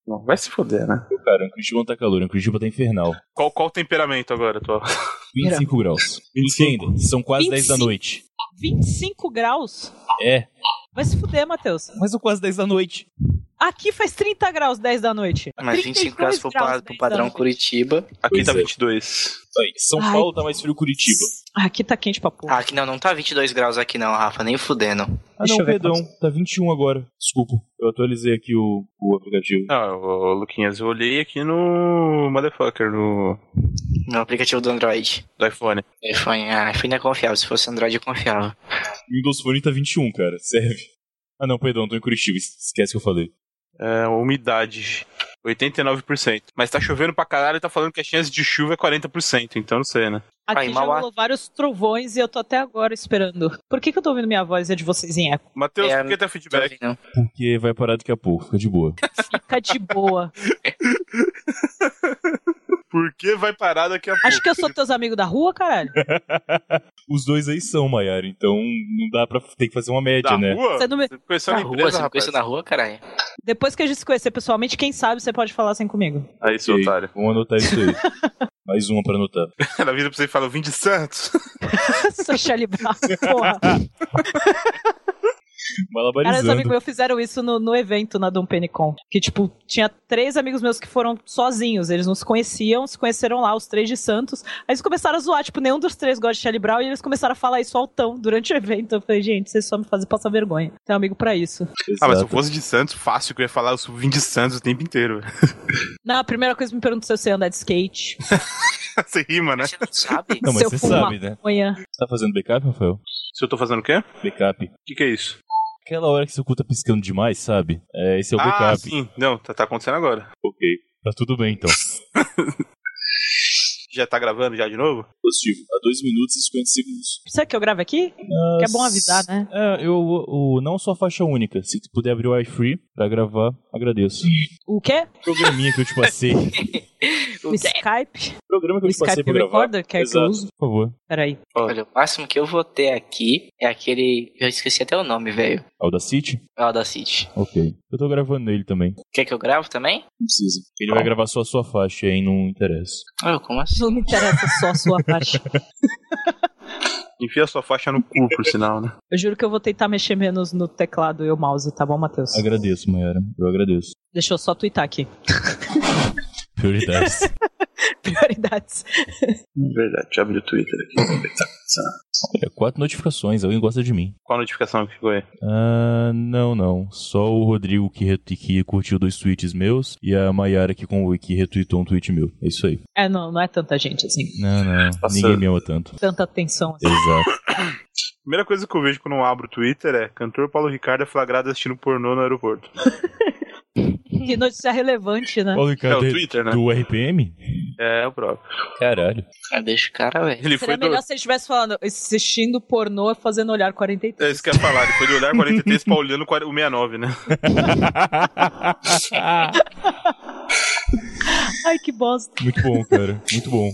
Não, vai se foder, né? Cara, em Curitiba não tá calor, em Curitiba tá infernal. Qual o temperamento agora, atual? 25 graus. 25 ainda, são quase 10 da noite. 25 graus? É. Vai se fuder, Matheus. Mas são quase 10 da noite. Aqui faz 30 graus 10 da noite. Mas 25 graus pro padrão Curitiba. Aqui tá Pois é. 22. Aí, São Paulo tá mais frio que Curitiba. Aqui tá quente pra porra. Aqui não tá 22 graus aqui não, Rafa, nem fudendo. Ah Deixa não, eu ver perdão, tá 21 agora. Desculpa, eu atualizei aqui o aplicativo. Não, Luquinhas, eu olhei aqui no Motherfucker, no aplicativo do Android. do iPhone. iPhone é confiável, se fosse Android eu confiava. Windows Phone tá 21, cara, serve. Ah não, perdão, tô em Curitiba, esquece que eu falei. Umidade, 89%. Mas tá chovendo pra caralho e tá falando que a chance de chuva é 40%, então não sei, né? Aqui Aí, já Mauá. rolou vários trovões e eu tô até agora esperando. Por que eu tô ouvindo minha voz e a de vocês em eco? Matheus, por que tá feedback? Não. Porque vai parar daqui a pouco, fica de boa. Fica de boa. Por que vai parar daqui a pouco? Acho que eu sou teus amigos da rua, caralho. Os dois aí são, Maiara, então não dá pra ter que fazer uma média, Da né? rua? Você não me- Você conheceu Na na rua, empresa, você me rapaz? conheceu na rua, caralho? Depois que a gente se conhecer pessoalmente, quem sabe você pode falar assim comigo. Aí, seu Ok, otário. vamos anotar isso aí. Mais uma pra anotar. Na vida pra você falar, eu vim de Santos. Sou Shelly Brown, porra. Cara, os Malabarizando. amigos meus fizeram isso no evento na Dom Penicon. Que, tipo, tinha 3 amigos meus que foram sozinhos. Eles não se conheciam, se conheceram lá, os 3 de Santos. Aí eles começaram a zoar, tipo, nenhum dos 3 gosta de Shelly Brown. E eles começaram a falar isso altão durante o evento. Eu falei, gente, vocês só me fazem passar vergonha. Tem um amigo pra isso. Ah, mas se eu Exato. fosse de Santos, fácil que eu ia falar, eu vim de Santos o tempo inteiro. Não, a primeira coisa que me perguntou se eu sei andar de skate. Você rima, né? Você não sabe? Não, mas se eu você fumo sabe, né? maconha. Você tá fazendo backup, Rafael? Se eu tô fazendo o quê? Backup. O que é isso? Aquela hora que seu cu tá piscando demais, sabe? Esse é o Ah, backup. sim. Não, tá acontecendo agora. Ok. Tá tudo bem, então. Já tá gravando já de novo? Positivo. A 2 minutos e 50 segundos. Sabe que eu gravo aqui? Que é bom avisar, né? Eu não sou a faixa única. Se tu puder abrir o iFree pra gravar, agradeço. O quê? Programinha que eu te passei. O Skype? Programa que eu O te passei Skype pra gravar. Recorder, quer que eu Exato, use? por favor. Peraí. Olha, o máximo que eu vou ter aqui é aquele... Eu esqueci até o nome, velho. Audacity? Audacity. Ok. Eu tô gravando nele também. Quer que eu gravo também? Não precisa. Ele vai gravar só a sua faixa, aí não interessa. Como assim? Não me interessa só a sua faixa. Enfia sua faixa no cu, por sinal, né? Eu juro que eu vou tentar mexer menos no teclado e o mouse, tá bom, Matheus? Agradeço, Mayara. Eu agradeço. Deixa eu só twittar aqui. Prioridades. Prioridades. Verdade, deixa eu abrir o Twitter aqui. 4 notificações, alguém gosta de mim. Qual a notificação que ficou aí? Não. Só o Rodrigo que curtiu 2 tweets meus e a Mayara que retweetou um tweet meu. É isso aí. Não é tanta gente assim. Não. Passando. Ninguém me ama tanto. Tanta atenção assim. Exato. Primeira coisa que eu vejo quando eu abro o Twitter é cantor Paulo Ricardo é flagrado assistindo pornô no aeroporto. Que notícia relevante, né? Paulo Ricardo É o Twitter, né? do RPM? É o próprio. Caralho. Deixa o cara, velho. Ele Seria foi do... melhor se ele estivesse falando assistindo pornô fazendo olhar 43. É isso que eu ia falar, ele foi do olhar 43 pra olhando o 69, né? Ai, que bosta. Muito bom, cara. Muito bom.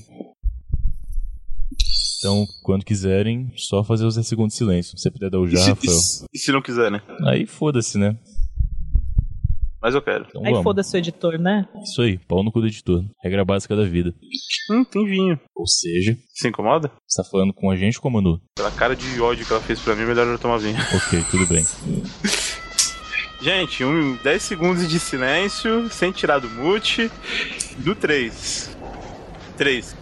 Então, quando quiserem, só fazer os 10 segundos de silêncio. Se você puder dar o já, Rafael. E se não quiser, né? Aí foda-se, né? Mas eu quero. Então Aí vamos. foda-se o editor, né? Isso aí, pau no cu do editor. Regra básica da vida. Tem vinho. Ou seja, Se incomoda? você tá falando com a gente ou com a Manu? Pela cara de ódio que ela fez pra mim, melhor eu tomar vinho. Ok, tudo bem. Gente, 10 segundos de silêncio, sem tirar do mute. Do 3. 3.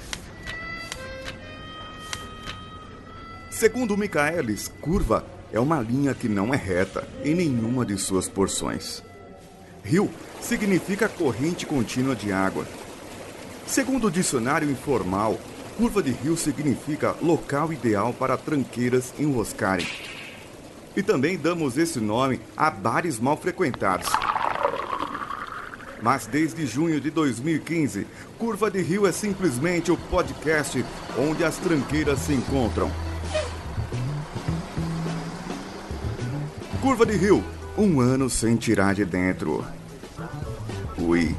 Segundo Michaelis, curva é uma linha que não é reta em nenhuma de suas porções. Rio significa corrente contínua de água. Segundo o dicionário informal, curva de rio significa local ideal para tranqueiras enroscarem. E também damos esse nome a bares mal frequentados. Mas desde junho de 2015, Curva de Rio é simplesmente o podcast onde as tranqueiras se encontram. Curva de Rio, 1 ano sem tirar de dentro. Ui.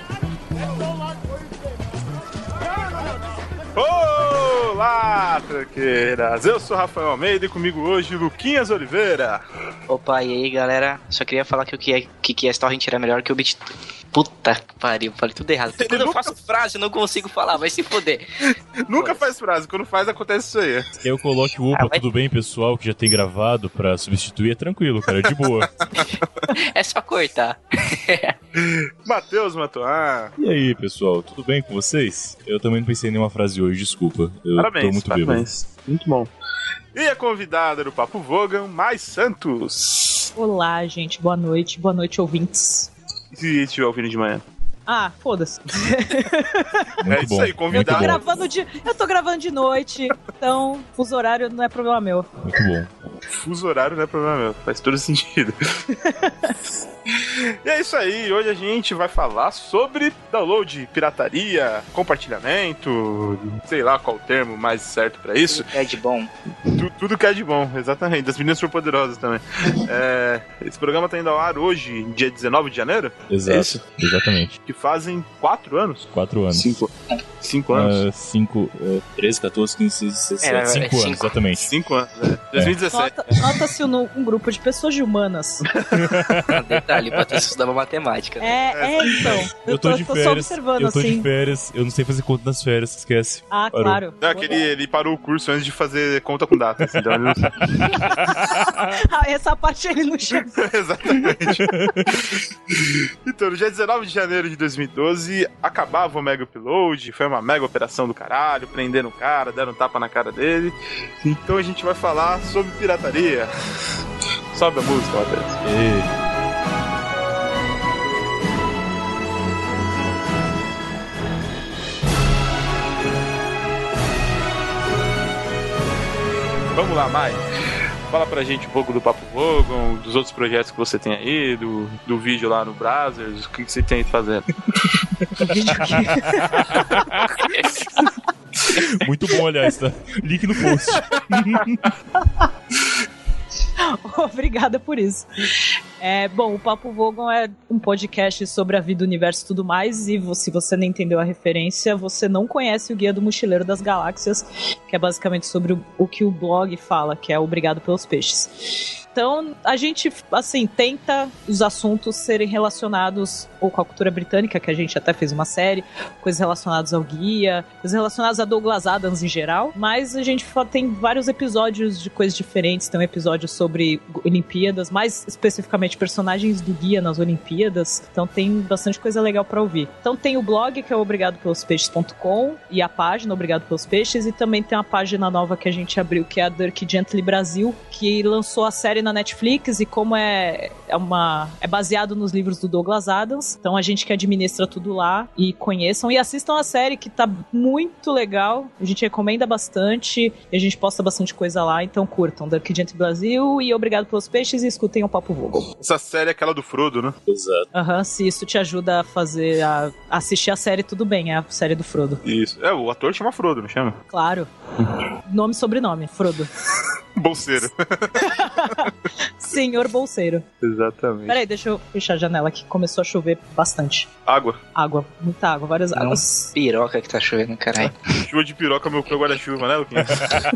Olá, piroqueiras. Eu sou Rafael Almeida e comigo hoje Luquinhas Oliveira. Opa, e aí, galera? Só queria falar que o que é Torrent era melhor que o Bit... Puta que pariu, falei tudo errado. Quando eu faço frase, eu não consigo falar, vai se foder. Nunca faz frase, quando faz acontece isso aí. Eu coloque o opa, tudo bem, pessoal, que já tem gravado pra substituir, é tranquilo, cara, é de boa. É só cortar. Matheus Matoá. E aí, pessoal, tudo bem com vocês? Eu também não pensei em nenhuma frase hoje, desculpa. Eu Parabéns, tô muito parabéns. Muito bom. E a convidada do Papo Vogan, Mais Santos. Olá, gente. Boa noite, ouvintes. E se estiver ouvindo de manhã? Ah, foda-se. Muito isso bom. aí, convidado. Eu tô gravando de noite, então fuso horário não é problema meu. Muito bom. Fuso horário não é problema meu, faz todo sentido. E é isso aí, hoje a gente vai falar sobre download, pirataria, compartilhamento, sei lá qual o termo mais certo pra isso. É de bom. Tudo que é de bom, exatamente, das meninas superpoderosas também. Esse programa tá indo ao ar hoje, dia 19 de janeiro? Exato, É isso? exatamente. Que fazem 4 anos? 4 anos. 5 anos? 13, 14, 15, 16, 17, 5 anos, exatamente. 5 anos, 2017. Nota-se um grupo de pessoas de humanas. Detalhe, pra ter estudado matemática. Né? Então. Eu tô de férias, só observando, eu tô assim. de férias, eu não sei fazer conta nas férias, esquece. Ah, Parou. claro. Não, que ele parou o curso antes de fazer conta com datas. Então ele... Essa parte ele não chegou. Exatamente. Então, no dia 19 de janeiro de 2012, acabava o Mega Upload, foi uma mega operação do caralho, prenderam o cara, deram um tapa na cara dele. Então a gente vai falar sobre pirataria. Sobe a música, Matheus. Vamos lá, Mai. Fala pra gente um pouco do Papo Vogon, dos outros projetos que você tem aí, do vídeo lá no Brazzers, o que você tem fazendo? Muito bom, aliás, tá? Link no post. Obrigada por isso. Bom, o Papo Vogon é um podcast sobre a vida, o universo e tudo mais, e se você não entendeu a referência, você não conhece o Guia do Mochileiro das Galáxias, que é basicamente sobre o que o blog fala, que é Obrigado pelos Peixes. Então, a gente, assim, tenta os assuntos serem relacionados ou com a cultura britânica, que a gente até fez uma série, coisas relacionadas ao guia, coisas relacionadas a Douglas Adams em geral, mas a gente tem vários episódios de coisas diferentes. Tem um episódio sobre Olimpíadas, mais especificamente personagens do guia nas Olimpíadas, então tem bastante coisa legal pra ouvir. Então tem o blog, que é obrigadopelospeixes.com, e a página Obrigado Pelos Peixes, e também tem uma página nova que a gente abriu, que é a Dirk Gently Brasil, que lançou a série na Netflix, e como é baseado nos livros do Douglas Adams, então a gente que administra tudo lá, e conheçam e assistam a série, que tá muito legal, a gente recomenda bastante, e a gente posta bastante coisa lá, então curtam Dirk Gently Brasil e Obrigado Pelos Peixes, e escutem o Papo Vogon. Essa série é aquela do Frodo, né? Exato. Se isso te ajuda a assistir a série, tudo bem, é a série do Frodo. Isso. O ator chama Frodo, não chama? Claro. Nome e sobrenome, Frodo. Bolseiro. Senhor Bolseiro. Exatamente. Peraí, deixa eu fechar a janela aqui. Começou a chover bastante. Água. Água, muita água, várias águas. Piroca que tá chovendo, caralho. Chuva de piroca, meu guarda-chuva, né, Luquinha?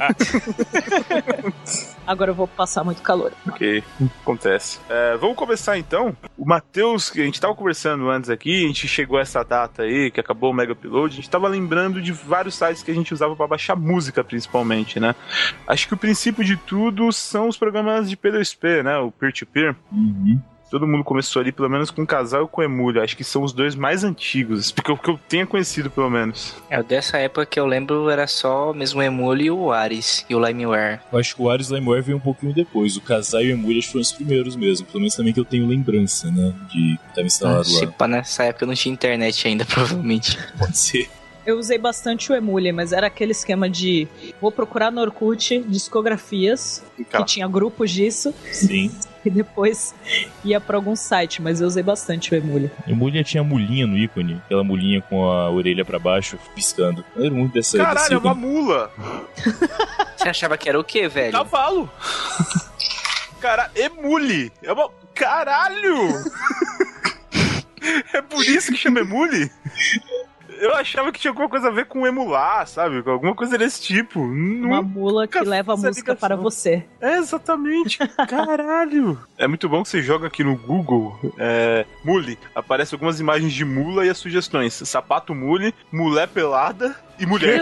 Agora eu vou passar muito calor. Ok, acontece. Vamos começar então. O Matheus, que a gente tava conversando antes aqui, a gente chegou a essa data aí, que acabou o Mega Upload, a gente tava lembrando de vários sites que a gente usava pra baixar música, principalmente, né? Acho que o princípio de tudo são os programas de P2P, né? O peer-to-peer. Uhum. Todo mundo começou ali, pelo menos com o Casal e com o Emule. Acho que são os dois mais antigos, porque o que eu tenha conhecido, pelo menos. Dessa época que eu lembro era só mesmo o Emule e o Ares e o LimeWare. Eu acho que o Ares e o LimeWare veio um pouquinho depois. O Casai e o Emule foram os primeiros mesmo. Pelo menos também que eu tenho lembrança, né? De que tava instalado lá. Tipo, nessa época eu não tinha internet ainda, provavelmente. Pode ser. Eu usei bastante o Emule, mas era aquele esquema de vou procurar no Orkut discografias, que tinha grupos disso. Sim. E depois ia pra algum site, mas eu usei bastante o Emule. Emule tinha mulinha no ícone, aquela mulinha com a orelha pra baixo, piscando. Eu lembro muito dessa... Caralho, é uma mula! Você achava que era o quê, velho? Cavalo! Cara, Emule! É uma... Caralho! É por isso que chama Emule? Eu achava que tinha alguma coisa a ver com emular, sabe? Alguma coisa desse tipo. Uma mula que leva a música para você. É, exatamente. Caralho. É muito bom que você joga aqui no Google, mule. Aparece algumas imagens de mula e as sugestões. Sapato mule, mulher pelada e mulher.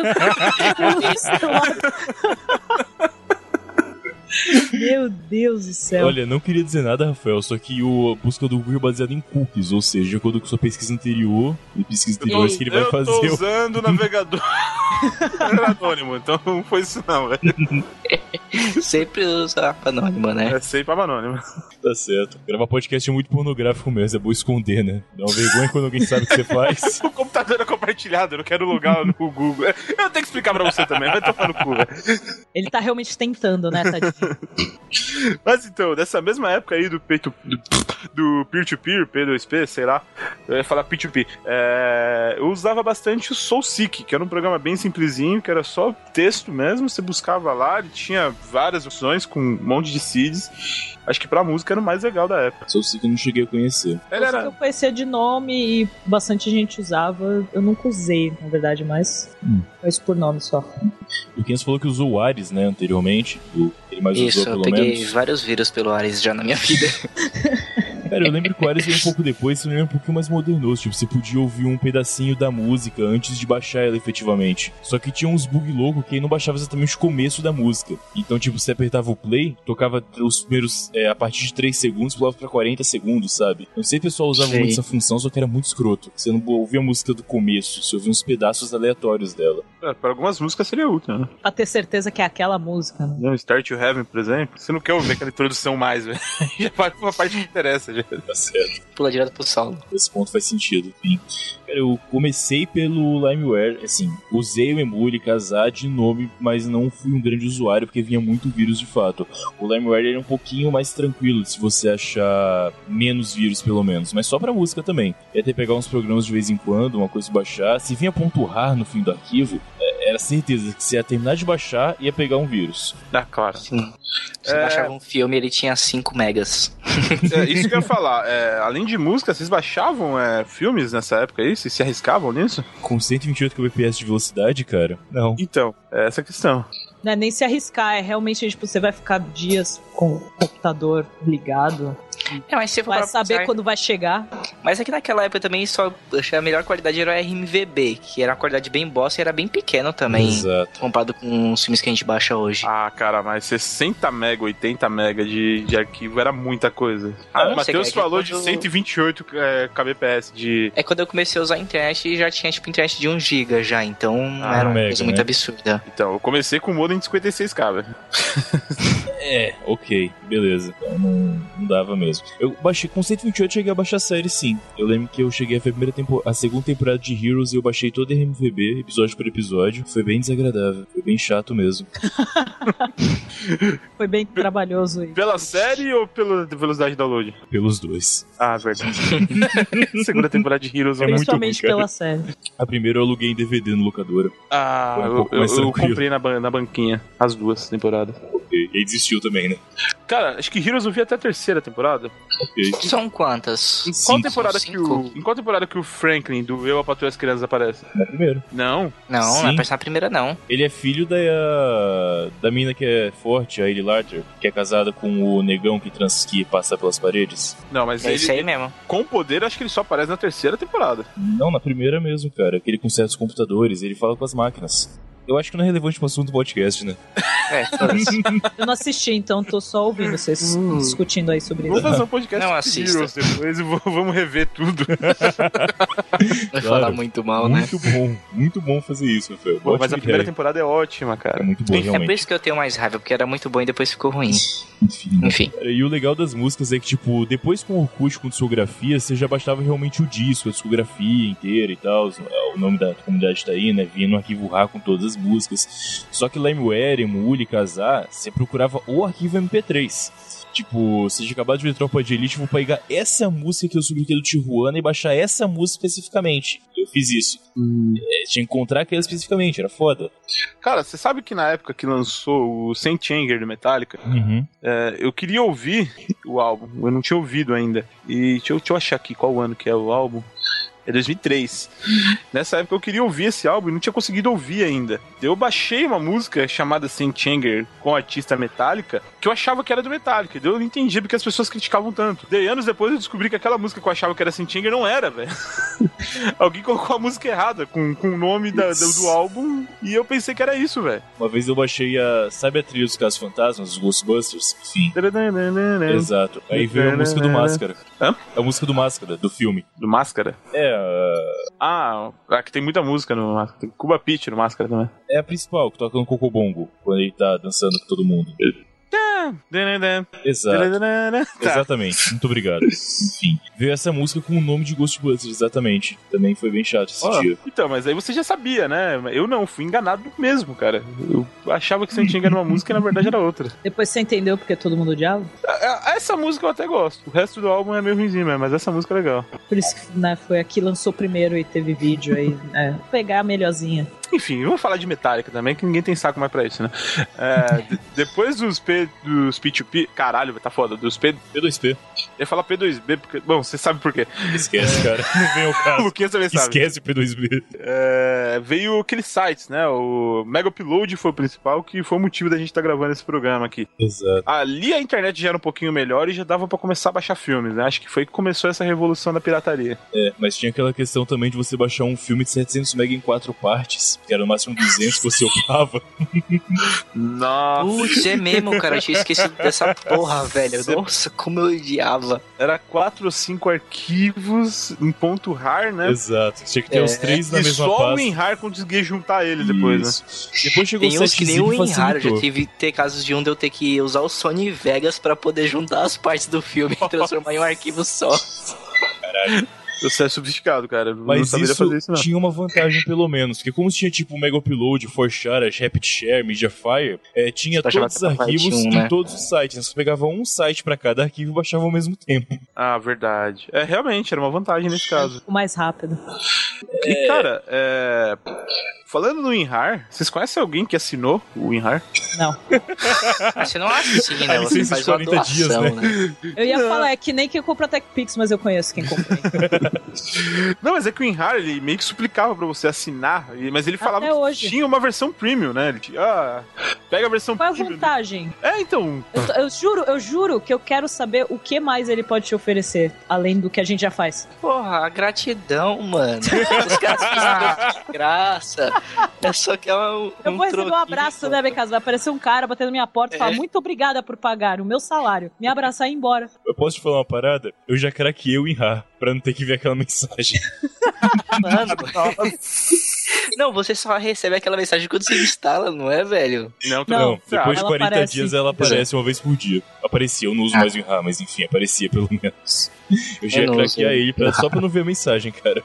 Meu Deus do céu. Olha, não queria dizer nada, Rafael, só que a busca do Google é baseada em cookies, ou seja, de acordo com sua pesquisa anterior, que ele vai fazer. Eu tô usando o navegador anônimo, então não foi isso não, velho. Sempre usa aba anônima, né? É sempre aba anônima. Tá certo. Gravar podcast é muito pornográfico mesmo, é bom esconder, né? Dá uma vergonha quando alguém sabe o que você faz. O computador é compartilhado, eu não quero logar no Google. Eu tenho que explicar pra você também, vai tomar no cu, velho. Ele tá realmente tentando, né, tadinho? Mas então, dessa mesma época aí do peer-to-peer, P2P, sei lá, eu ia falar P2P, eu usava bastante o SoulSeek, que era um programa bem simplesinho, que era só texto mesmo, você buscava lá, ele tinha várias opções com um monte de seeds. Acho que pra música era o mais legal da época. SoulSeek eu não cheguei a conhecer. Eu conhecia de nome e bastante gente usava. Eu nunca usei, na verdade, mas conheço por nome só. O Kenzo falou que usou o Ares, né, anteriormente. Ele mais Isso, usou, pelo eu peguei menos. vários vírus pelo Ares já na minha vida. Cara, eu lembro que o Ares veio um pouco depois, você lembra um pouquinho mais modernoso. Tipo, você podia ouvir um pedacinho da música antes de baixar ela efetivamente. Só que tinha uns bug loucos que aí não baixava exatamente o começo da música. Então, tipo, você apertava o play, tocava os primeiros, a partir de 3 segundos, pulava pra 40 segundos, sabe? Não sei se o pessoal usava muito essa função, só que era muito escroto. Você não ouvia a música do começo, você ouvia uns pedaços aleatórios dela. Para algumas músicas seria útil, né? Pra ter certeza que é aquela música, né? Não, Start to Heaven, por exemplo, você não quer ouvir aquela introdução mais, velho. Já vai pra uma parte que interessa, já. Tá certo. Pula direto pro solo. Esse ponto faz sentido, enfim. Cara, eu comecei pelo LimeWare, assim, usei o Emule, Kazaa de nome, mas não fui um grande usuário porque vinha muito vírus de fato. O LimeWare era um pouquinho mais tranquilo se você achar menos vírus, pelo menos, mas só pra música também. Ia ter que pegar uns programas de vez em quando, uma coisa baixar. Se vinha ponto .rar no fim do arquivo, era certeza que você ia terminar de baixar e ia pegar um vírus. Ah, claro. Sim. Você baixava um filme, ele tinha 5 megas. Isso que eu ia falar. Além de música, vocês baixavam filmes nessa época aí? Vocês se arriscavam nisso? Com 128 kbps de velocidade, cara? Não. Então, essa é a questão. Não é nem se arriscar, é realmente, tipo, você vai ficar dias com o computador ligado. Mas se for Vai pra saber pensar, quando vai chegar. Mas aqui naquela época também só achei a melhor qualidade era o RMVB, que era uma qualidade bem bosta e era bem pequeno também. Exato. Comparado com os filmes que a gente baixa hoje. Ah, cara, mas 60 mega, 80 mega de arquivo era muita coisa. O Matheus falou de 128 kbps de... É quando eu comecei a usar a internet e já tinha tipo internet de 1 GB já, então não era uma mega, coisa muito absurda. Então, eu comecei com o modem de 56k, velho. Ok, beleza. Então não dava mesmo. Eu baixei com 128, cheguei a baixar a série, sim. Eu lembro que eu cheguei a ver a segunda temporada de Heroes e eu baixei todo RMVB, episódio por episódio. Foi bem desagradável, foi bem chato mesmo. Foi bem trabalhoso aí. Pela série ou pela velocidade de download? Pelos dois. Ah, verdade. Segunda temporada de Heroes é muito ruim, Principalmente cara. pela série. A primeira eu aluguei em DVD no locadora. Ah, Foi um pouco mais eu tranquilo. comprei na banquinha as duas temporadas. Ok, e aí desistiu também, né? Cara, acho que Heroes eu vi até a terceira temporada. Ok. São quantas? Em qual, Cinco. temporada São que cinco? em qual temporada que o Franklin, do Eu, a Patrulha e as Crianças, aparece? Na primeira. Não. Não, Sim. não aparece na primeira não. Ele é filho da mina que é forte, a Ailey Larter, que é casada com o negão que passa pelas paredes. Não, mas É ele, isso aí mesmo. com poder, acho que ele só aparece na terceira temporada. Não, na primeira mesmo, cara. Que ele conserta os computadores, ele fala com as máquinas. Eu acho que não é relevante pro assunto do podcast, né? Todas. Eu não assisti, então tô só ouvindo vocês discutindo aí sobre Vamos isso. fazer um podcast Não de assista. Heroes depois e vamos rever tudo. Vai falar muito mal, né? Muito bom fazer isso, Rafael. Pô, mas Ótima a primeira ideia. temporada é ótima, É cara. muito boa, É por realmente. isso que eu tenho mais raiva, porque era muito bom e depois ficou ruim. Enfim. Enfim. E o legal das músicas é que, tipo, depois com o Orkut, com discografia, você já bastava realmente o disco, a discografia inteira e tal. O nome da comunidade tá aí, né? Vinha no arquivo RAR com todas as músicas. Só que LimeWare, Emule, Kazaa, você procurava o arquivo MP3. Tipo, você tinha acabado de ver Tropa de Elite, vou pegar essa música que eu subi aqui do Tijuana e baixar essa música especificamente. Eu fiz isso. Tinha que encontrar aquela especificamente, era foda. Cara, você sabe que na época que lançou o Saint Anger do Metallica, eu queria ouvir o álbum, eu não tinha ouvido ainda. E deixa eu achar aqui qual ano que é o álbum. É 2003. Nessa época eu queria ouvir esse álbum e não tinha conseguido ouvir ainda. Eu baixei uma música chamada Saint Anger com o artista Metallica, que eu achava que era do Metallica. Eu não entendia porque as pessoas criticavam tanto. Daí anos depois eu descobri que aquela música que eu achava que era Saint Anger não era, velho. Alguém colocou a música errada com o nome do álbum e eu pensei que era isso, velho. Uma vez eu baixei sabe a trilha dos Casos Fantasmas, os Ghostbusters? Sim. Exato. Aí veio a música do Máscara. Hã? A música do Máscara, do filme. Do Máscara? Que tem muita música no Máscara. Tem Cuba Pete no Máscara também. É a principal, que toca no Cocobongo, quando ele tá dançando com todo mundo. Exato. Exatamente, muito obrigado. Enfim, veio essa música com o nome de Ghostbusters, exatamente. Também foi bem chato esse dia. Então, mas aí você já sabia, né? Eu não, fui enganado mesmo, cara. Eu achava que Saint Anger era uma música e na verdade era outra. Depois você entendeu porque todo mundo odiava? Essa música eu até gosto. O resto do álbum é meio ruimzinho mesmo, mas essa música é legal. Por isso que, né, foi a que lançou primeiro e teve vídeo aí. Pegar a melhorzinha. Enfim, vamos falar de Metallica também, que ninguém tem saco mais pra isso, né? Depois dos P2P... Caralho, tá foda. Dos P2P. Eu ia falar P2B, porque... Bom, você sabe por quê. Esquece, cara. Não vem ao caso. O Luquinhas também sabe. Esquece o P2B. Veio aqueles sites, né? O Mega Upload foi o principal, que foi o motivo da gente estar gravando esse programa aqui. Exato. Ali a internet já era um pouquinho melhor e já dava pra começar a baixar filmes, né? Acho que foi que começou essa revolução da pirataria. Mas tinha aquela questão também de você baixar um filme de 700 MB em 4 partes, que era no máximo 200 que você upava. Nossa. Putz, é mesmo, cara. Eu tinha esquecido dessa porra, velho. Nossa, como eu odiava. Era 4 ou 5 arquivos em ponto .rar, né? Exato. Tinha que ter os 3 na mesma pasta. E só o WinRAR conseguia juntar eles depois, né? Depois chegou tem o uns que nem o WinRAR. facilitou. Eu já tive ter casos de eu ter que usar o Sony Vegas pra poder juntar as partes do filme e transformar em um arquivo só. Caralho. Você é sofisticado, cara. Mas não saberia fazer isso, não. Tinha uma vantagem, pelo menos. Porque como tinha, tipo, Mega Upload, Forshare, RapidShare, Mediafire, tinha todos os arquivos em todos os sites. Você pegava um site pra cada arquivo e baixava ao mesmo tempo. Ah, verdade. Realmente, era uma vantagem nesse caso. O mais rápido. E, cara, falando no WinRAR, vocês conhecem alguém que assinou o WinRAR? Não. Você não assina, né? Você faz uma doação, né? Eu ia falar, é que nem quem compra TechPix, mas eu conheço quem compra. Não, mas é que o WinRAR, ele meio que suplicava pra você assinar, mas ele falava hoje. Que tinha uma versão premium, né? Ele tinha, pega a versão premium. Qual a vantagem? Então... Eu juro que eu quero saber o que mais ele pode te oferecer, além do que a gente já faz. Porra, a gratidão, mano. Os caras fazem de graça. É só que eu vou receber um abraço, né, Becas? Vai aparecer um cara batendo na minha porta e falar muito obrigada por pagar o meu salário, me abraçar e ir embora. Eu posso te falar uma parada? Eu já craqueei o WinRAR pra não ter que ver aquela mensagem. Mano, não, você só recebe aquela mensagem quando você instala, não é, velho? Não. Depois de 40 dias ela aparece uma vez por dia. Aparecia, eu não uso mais o WinRAR, mas enfim, aparecia pelo menos. Eu já ia craquear ele só pra não ver a mensagem, cara.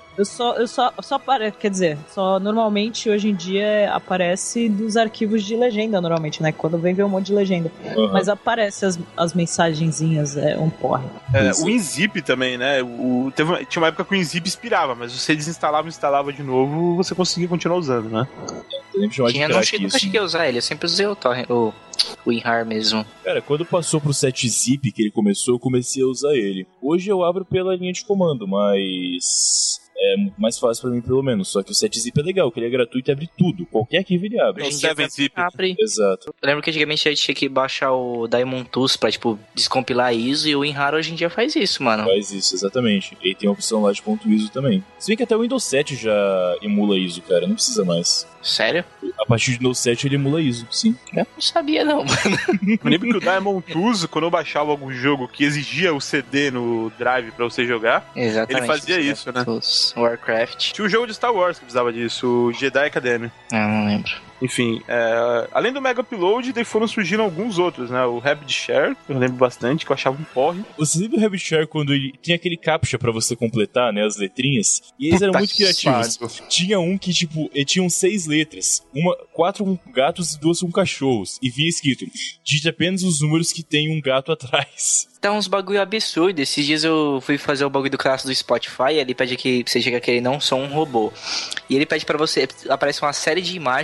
Normalmente hoje em dia aparece dos arquivos de legenda, normalmente, né? Quando vem um monte de legenda. Mas aparece as mensagenzinhas, um porre. O WinZip também, né? Tinha uma época que o WinZip expirava, mas você desinstalava e instalava de novo, você conseguia continuar usando, né? Nunca cheguei a usar ele, eu sempre usei o WinRAR mesmo. Cara, quando passou pro 7-zip que ele começou, eu comecei a usar ele. Hoje eu abro pela linha de comando, mas é muito mais fácil pra mim, pelo menos. Só que o 7-zip é legal, que ele é gratuito e abre tudo. Qualquer arquivo ele abre. O 7-zip abre. Exato. Eu lembro que antigamente a gente tinha que baixar o Diamond Tools pra, descompilar ISO, e o WinRAR hoje em dia faz isso, mano. Faz isso, exatamente. E tem a opção lá de .ISO também. Se bem que até o Windows 7 já emula ISO, cara. Não precisa mais. Sério? A partir do Windows 7 ele emula ISO, sim. Eu não sabia não, mano. Eu lembro que o Diamond Tools, quando eu baixava algum jogo que exigia o CD no drive pra você jogar, ele fazia isso, né? Warcraft. Tinha um jogo de Star Wars que precisava disso, o Jedi Academy. Não lembro. Enfim, além do Mega Upload, daí foram surgindo alguns outros, né? O RapidShare, eu lembro bastante, que eu achava um porre. Você lembra do RapidShare quando ele tinha aquele captcha pra você completar, né? As letrinhas? E eles eram muito criativos. Tinha um que, ele tinha 6 letras. 4 com gatos e 2 com cachorros. E vinha escrito, digite apenas os números que tem um gato atrás. Tá uns bagulho absurdo. Esses dias eu fui fazer o bagulho do cadastro do Spotify, ele pede que você diga que ele não sou um robô. E ele pede pra você, aparece uma série de imagens e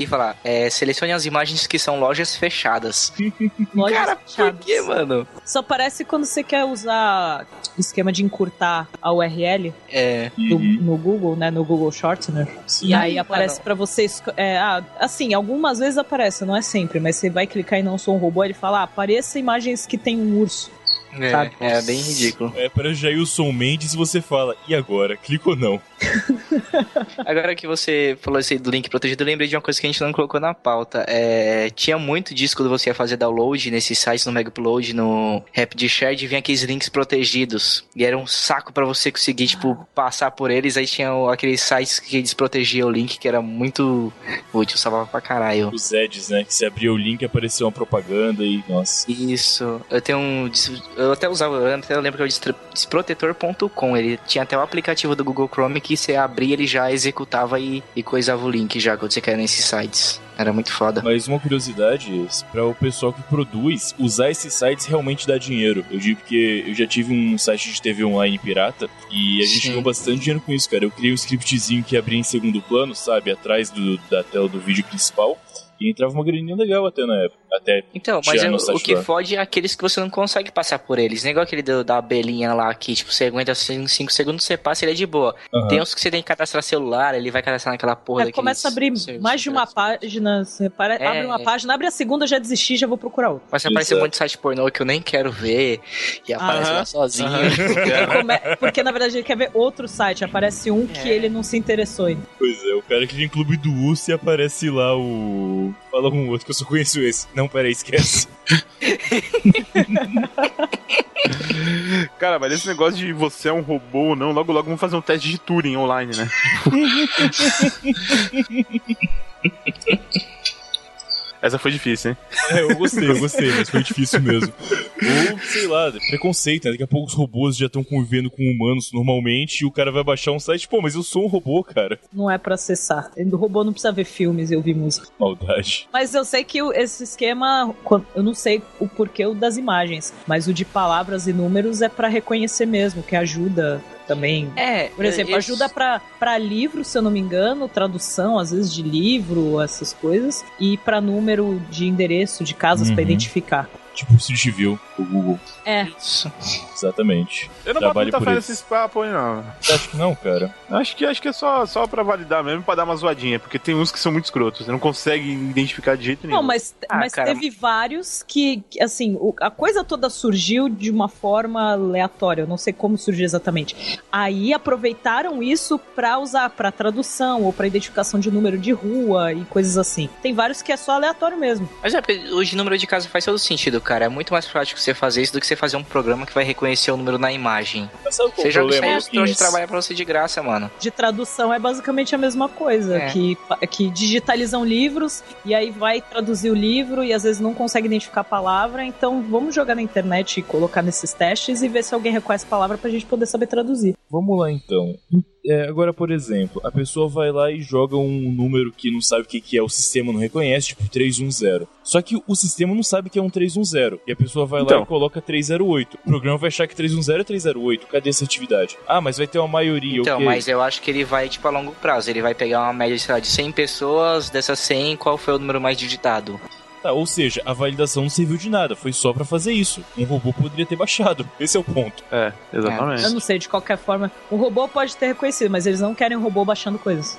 ele fala, selecione as imagens que são lojas fechadas. Lojas Cara, fechadas. por que, mano? Só aparece quando você quer usar o esquema de encurtar a URL no Google, né? No Google Shortener. Sim. E aí aparece pra você... assim, algumas vezes aparece, não é sempre, mas você vai clicar em Não Sou um Robô, ele fala, apareça imagens que tem um urso. É bem ridículo. Para Jailson Mendes você fala, e agora? Clica ou não? Agora que você falou esse do link protegido, eu lembrei de uma coisa que a gente não colocou na pauta. Tinha muito disso quando você ia fazer download nesses sites, no Mega Upload, no RapidShare, vinha aqueles links protegidos. E era um saco pra você conseguir, tipo, passar por eles. Aí tinha aqueles sites que desprotegiam o link, que era muito útil, salvava pra caralho. Os ads, né? Que você abria o link e apareceu uma propaganda e, nossa. Isso. Eu até usava, eu lembro que era o desprotetor.com. Ele tinha até o aplicativo do Google Chrome que você abria, ele já executava e coisava o link já quando você quer nesses sites. Era muito foda. Mas uma curiosidade, para o pessoal que produz, usar esses sites realmente dá dinheiro. Eu digo porque eu já tive um site de TV online pirata e a gente ganhou bastante dinheiro com isso, cara. Eu criei um scriptzinho que abria em segundo plano, sabe? Atrás da tela do vídeo principal. E entrava uma graninha legal até na época. Então, mas o que fode é aqueles que você não consegue passar por eles. Nem igual aquele da abelhinha lá que, tipo, você aguenta 5 segundos, você passa e ele é de boa. Tem uns que você tem que cadastrar celular, ele vai cadastrar naquela porra daqueles... Começa a abrir mais de uma página, você abre uma página, abre a segunda, já desisti, já vou procurar outra. Mas aparece um monte de site pornô que eu nem quero ver e aparece lá sozinho. Porque, na verdade, ele quer ver outro site. Aparece um que ele não se interessou em. Pois é, o cara que tem clube do urso e aparece lá o... Fala um outro que eu só conheço esse. Não, peraí, esquece. Cara, mas esse negócio de você é um robô ou não, logo vamos fazer um teste de Turing online, né? Essa foi difícil, hein? Eu gostei, mas foi difícil mesmo. Ou, sei lá, preconceito, né? Daqui a pouco os robôs já estão convivendo com humanos normalmente e o cara vai baixar um site, pô, mas eu sou um robô, cara. Não é pra acessar. O robô não precisa ver filmes e ouvir música. Maldade. Mas eu sei que esse esquema, eu não sei o porquê das imagens, mas o de palavras e números é pra reconhecer mesmo, que ajuda também. Por exemplo, ajuda pra livro, se eu não me engano, tradução, às vezes, de livro, essas coisas, e pra número de endereço de casas pra identificar. Tipo o Street View, o Google. Isso. Exatamente. Eu não boto muita fé nesses papos aí, não. Você acha que não, cara? Acho que é só pra validar mesmo, pra dar uma zoadinha, porque tem uns que são muito escrotos, você não consegue identificar de jeito nenhum. Não, mas teve vários que assim, a coisa toda surgiu de uma forma aleatória, eu não sei como surgiu exatamente. Aí aproveitaram isso pra usar pra tradução ou pra identificação de número de rua e coisas assim. Tem vários que é só aleatório mesmo. Mas o de número de casa faz todo sentido, cara. É muito mais prático você fazer isso do que você fazer um programa que vai reconhecer o número na imagem. Mas sabe qual você joga problema? isso de trabalhar pra você de graça, mano. De tradução é basicamente a mesma coisa, que digitalizam livros e aí vai traduzir o livro e às vezes não consegue identificar a palavra, então vamos jogar na internet e colocar nesses testes e ver se alguém reconhece a palavra pra gente poder saber traduzir. Vamos lá então. Agora, por exemplo, a pessoa vai lá e joga um número que não sabe o que é, o sistema não reconhece, tipo 310. Só que o sistema não sabe que é um 310. E a pessoa vai lá e coloca 308. O programa vai achar que 310 é 308. Cadê essa atividade? Ah, mas vai ter uma maioria. Então, okay. Mas eu acho que ele vai, tipo, a longo prazo. Ele vai pegar uma média, sei lá, de 100 pessoas. Dessas 100, qual foi o número mais digitado? Tá, ou seja, a validação não serviu de nada, foi só pra fazer isso. Um robô poderia ter baixado, esse é o ponto. Exatamente. Eu não sei, de qualquer forma, o robô pode ter reconhecido, mas eles não querem um robô baixando coisas.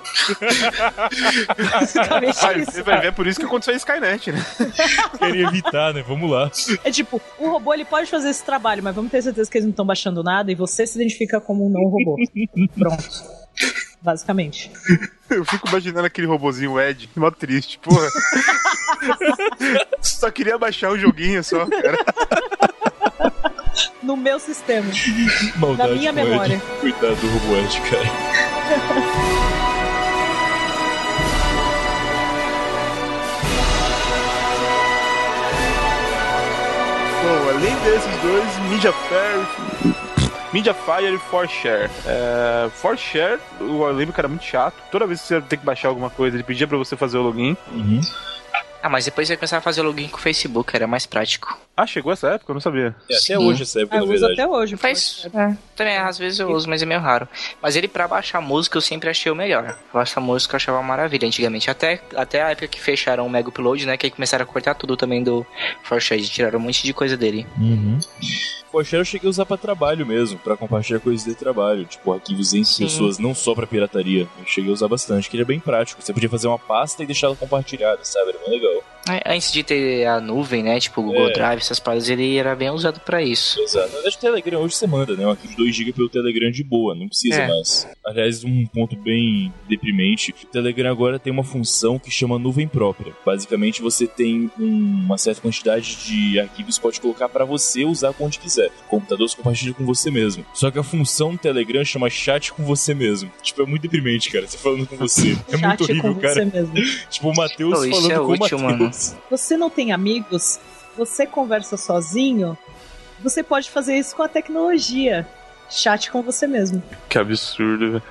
Basicamente isso. Você vai ver, é por isso que aconteceu a Skynet, né? Querem evitar, né? Vamos lá. É tipo, o robô ele pode fazer esse trabalho, mas vamos ter certeza que eles não estão baixando nada e você se identifica como um não robô. Pronto. Basicamente. Eu fico imaginando aquele robozinho Ed, mó triste, porra. Só queria baixar um joguinho só, cara. No meu sistema. Maldade, na minha memória. Ed. Coitado do robô Ed, cara. Bom, além desses dois, Mediafire e 4Share. 4Share, eu lembro que era muito chato. Toda vez que você ia ter que baixar alguma coisa, ele pedia pra você fazer o login. Ah, mas depois eu começava a fazer login com o Facebook, era mais prático. Ah, chegou essa época? Eu não sabia. Até hoje essa época, Eu na uso verdade. até hoje. Também, às vezes eu uso, mas é meio raro. Mas ele, pra baixar música, eu sempre achei o melhor. Baixar música eu achava uma maravilha antigamente. Até a época que fecharam o Mega Upload, né? Que aí começaram a cortar tudo também do ForShare. Tiraram um monte de coisa dele. Uhum. ForShare eu cheguei a usar pra trabalho mesmo, pra compartilhar coisas de trabalho, tipo arquivos entre pessoas, não só pra pirataria. Eu cheguei a usar bastante, que ele é bem prático. Você podia fazer uma pasta e deixar ela compartilhada, sabe? Era bem legal. Antes de ter a nuvem, né? Tipo o Google Drive, essas paradas, ele era bem usado pra isso. Exato. Na verdade, o Telegram hoje você manda, né? Um arquivo de 2 GB pelo Telegram de boa, não precisa mais. Aliás, um ponto bem deprimente: o Telegram agora tem uma função que chama nuvem própria. Basicamente, você tem uma certa quantidade de arquivos que pode colocar pra você usar onde quiser. O computador se compartilha com você mesmo. Só que a função do Telegram chama chat com você mesmo. Tipo, é muito deprimente, cara. Você falando com você. É muito horrível, com cara. você mesmo. Tipo, o Matheus Isso falando é com útil, o Matheus. Você não tem amigos, você conversa sozinho, você pode fazer isso com a tecnologia. Chat com você mesmo. Que absurdo, velho.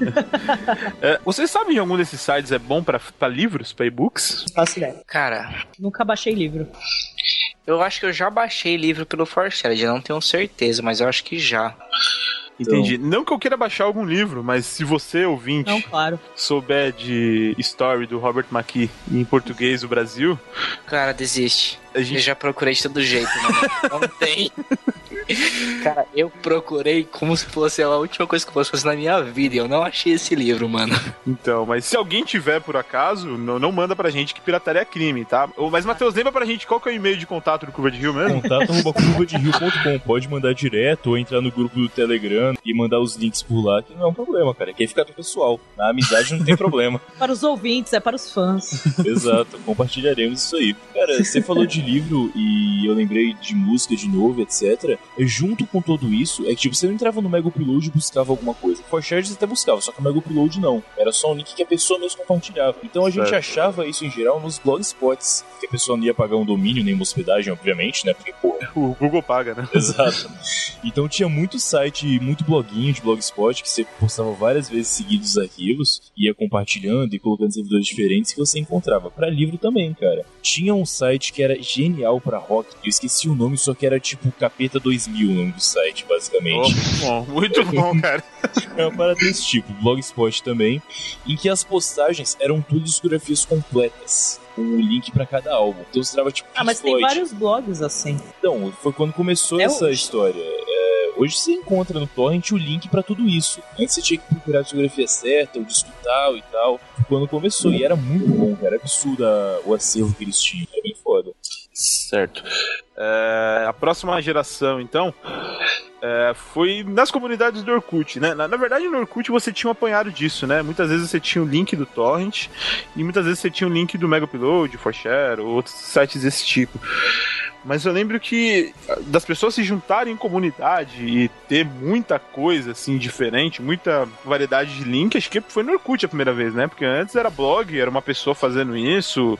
Vocês sabem que algum desses sites é bom pra livros, pra e-books? Não faço ideia. Cara, Nunca baixei livro. eu acho que eu já baixei livro pelo ForShare, não tenho certeza, mas eu acho que já. Entendi. Não que eu queira baixar algum livro, mas se você, ouvinte, Não, claro. souber de Story do Robert McKee em português do Brasil... Cara, desiste. A gente- Eu já procurei de todo jeito, mano. Não tem. Cara, eu procurei como se fosse a última coisa que eu fosse fazer na minha vida e eu não achei esse livro, mano. Então, mas se alguém tiver por acaso, não manda pra gente que pirataria é crime, tá? Mas, Matheus, lembra pra gente qual que é o e-mail de contato do Curva de Rio mesmo? Contato@curvaderio.com. Pode mandar direto ou entrar no grupo do Telegram e mandar os links por lá, que não é um problema, cara. Aqui fica do pessoal. Na amizade não tem problema. Para os ouvintes, é para os fãs. Exato, compartilharemos isso aí. Cara, você falou de livro e eu lembrei de música de novo, etc. Junto com tudo isso, é que tipo, você não entrava no Mega Upload e buscava alguma coisa. ForShare você até buscava, só que o Mega Upload não. Era só um link que a pessoa mesmo compartilhava. Então a gente achava isso em geral nos blogspots, que a pessoa não ia pagar um domínio nem uma hospedagem, obviamente, né? Porque, pô... O Google paga, né? Exato. Então tinha muito site, muito bloguinho de blogspot que você postava várias vezes seguidos os arquivos, ia compartilhando e colocando em servidores diferentes que você encontrava. Pra livro também, cara. Tinha um site que era genial pra rock, eu esqueci o nome, só que era tipo Capeta 2000 o nome do site, basicamente. Muito bom, cara. É uma parada desse tipo, blogspot também, em que as postagens eram tudo discografias completas, com um link pra cada álbum. Então você trava tipo Mas tem vários blogs assim. Então, foi quando começou Até essa hoje. história. Hoje você encontra no torrent o link pra tudo isso. Antes você tinha que procurar a discografia certa, o disco tal e tal. Quando começou, e era muito bom, cara. Era absurdo o acervo que eles tinham, era bem foda. Certo. A próxima geração, então, foi nas comunidades do Orkut, né? Na verdade, no Orkut você tinha um apanhado disso, né? Muitas vezes você tinha o link do torrent e muitas vezes você tinha o link do Mega Upload, ForShare ou outros sites desse tipo. Mas eu lembro que das pessoas se juntarem em comunidade e ter muita coisa assim diferente, muita variedade de link, acho que foi no Orkut a primeira vez, né? Porque antes era blog, era uma pessoa fazendo isso,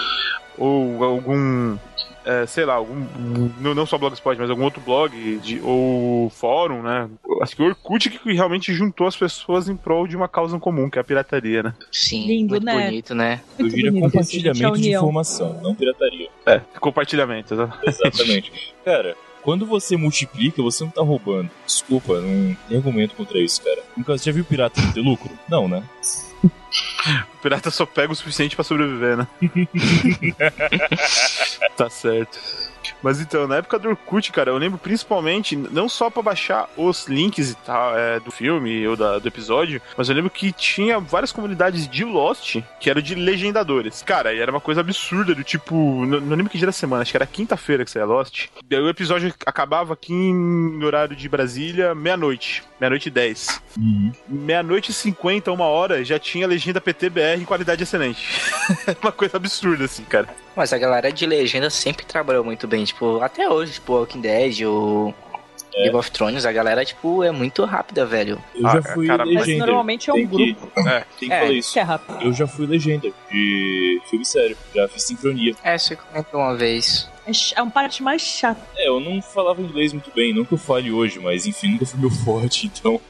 ou algum... sei lá, não só Blogspot, mas algum outro blog ou fórum, né? Acho que o Orkut que realmente juntou as pessoas em prol de uma causa em comum, que é a pirataria, né? Sim, Lindo, muito né? bonito, né? Eu diria bonito isso, compartilhamento gente, a de união. informação, não pirataria. Compartilhamento, né? Exatamente. Cara, quando você multiplica, você não tá roubando. Desculpa, não tem argumento contra isso, cara. Nunca você já viu pirata não ter lucro? Não, né? O pirata só pega o suficiente pra sobreviver, né? Tá certo. Mas então, na época do Orkut, cara, eu lembro principalmente, não só pra baixar os links e tal, do filme ou do episódio, mas eu lembro que tinha várias comunidades de Lost que eram de legendadores. Cara, e era uma coisa absurda, do tipo, não lembro que dia da semana, acho que era quinta-feira que saía Lost. Daí o episódio acabava aqui no horário de Brasília, meia-noite e 10. Meia-noite e 50, 1h, já tinha legenda PTBR em qualidade excelente. Uma coisa absurda, assim, cara. Mas a galera de legenda sempre trabalhou muito bem, tipo, até hoje, tipo, Walking Dead, o Game of Thrones, a galera, tipo, é muito rápida, velho. Eu já fui cara, mas legenda. normalmente é um grupo. Tem que falar isso. Que é rápido. Eu já fui legenda de filme sério, já fiz sincronia. Você comentou uma vez. É uma parte mais chata. Eu não falava inglês muito bem, não que eu fale hoje, mas enfim, nunca foi meu forte, então...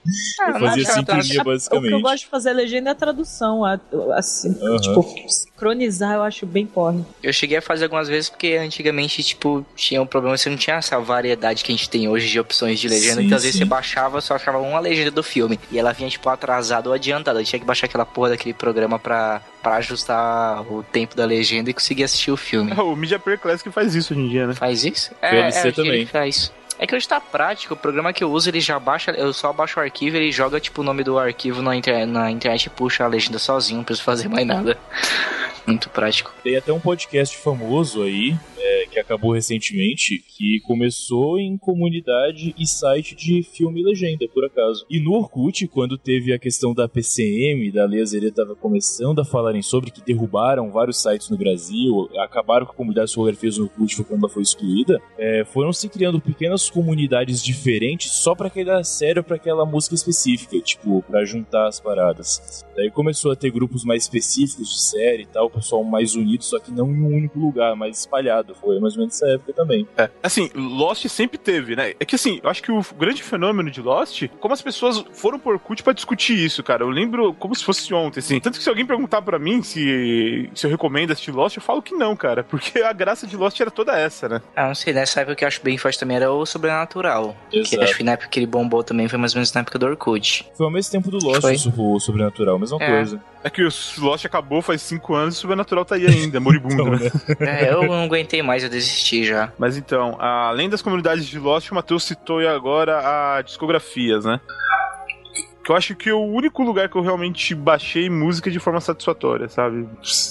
Eu fazia sintonia, O basicamente. que eu gosto de fazer a legenda é a tradução. Assim, tipo, sincronizar eu acho bem porra. Eu cheguei a fazer algumas vezes porque antigamente, tipo, tinha um problema, você não tinha essa variedade que a gente tem hoje de opções de legenda. Sim, Então, às vezes sim. você baixava, só achava uma legenda do filme. E ela vinha, tipo, atrasada ou adiantada. Eu tinha que baixar aquela porra daquele programa pra ajustar o tempo da legenda e conseguir assistir o filme. O Media Player Classic faz isso hoje em dia, né? Faz isso? VLC hoje também. ele faz. É que hoje tá prático, o programa que eu uso, ele já baixa, eu só baixo o arquivo, ele joga, tipo, o nome do arquivo na internet e puxa a legenda sozinho, não preciso fazer mais nada. Muito prático. Tem até um podcast famoso aí, que acabou recentemente, que começou em comunidade e site de filme e legenda, por acaso. E no Orkut, quando teve a questão da PCM, da Lei Azerê tava começando a falarem sobre, que derrubaram vários sites no Brasil, acabaram com a comunidade de fotografias no Orkut, foi quando ela foi excluída, foram se criando pequenas comunidades diferentes só pra dar sério pra aquela música específica, tipo, pra juntar as paradas. Daí começou a ter grupos mais específicos de série e tal, o pessoal mais unido, só que não em um único lugar, mais espalhado. Foi mais ou menos nessa época também. Assim, Lost sempre teve, né? É que assim, eu acho que o grande fenômeno de Lost, como as pessoas foram por Orkut pra discutir isso, cara. Eu lembro como se fosse ontem, assim. Tanto que se alguém perguntar pra mim se eu recomendo assistir Lost, eu falo que não, cara. Porque a graça de Lost era toda essa, né? Ah, não sei, nessa época que eu acho bem forte também era o Sobrenatural. Exato. Que acho que na época que ele bombou também foi mais ou menos na época do Orkut. Foi ao mesmo tempo do Lost, Foi. o Sobrenatural, mesma coisa. É que o Lost acabou faz 5 anos e o Sobrenatural tá aí ainda, moribundo, né? Eu não aguentei mais, eu desisti já. Mas então, além das comunidades de Lost, o Matheus citou aí agora a discografias, né? Que eu acho que é o único lugar que eu realmente baixei música de forma satisfatória, sabe?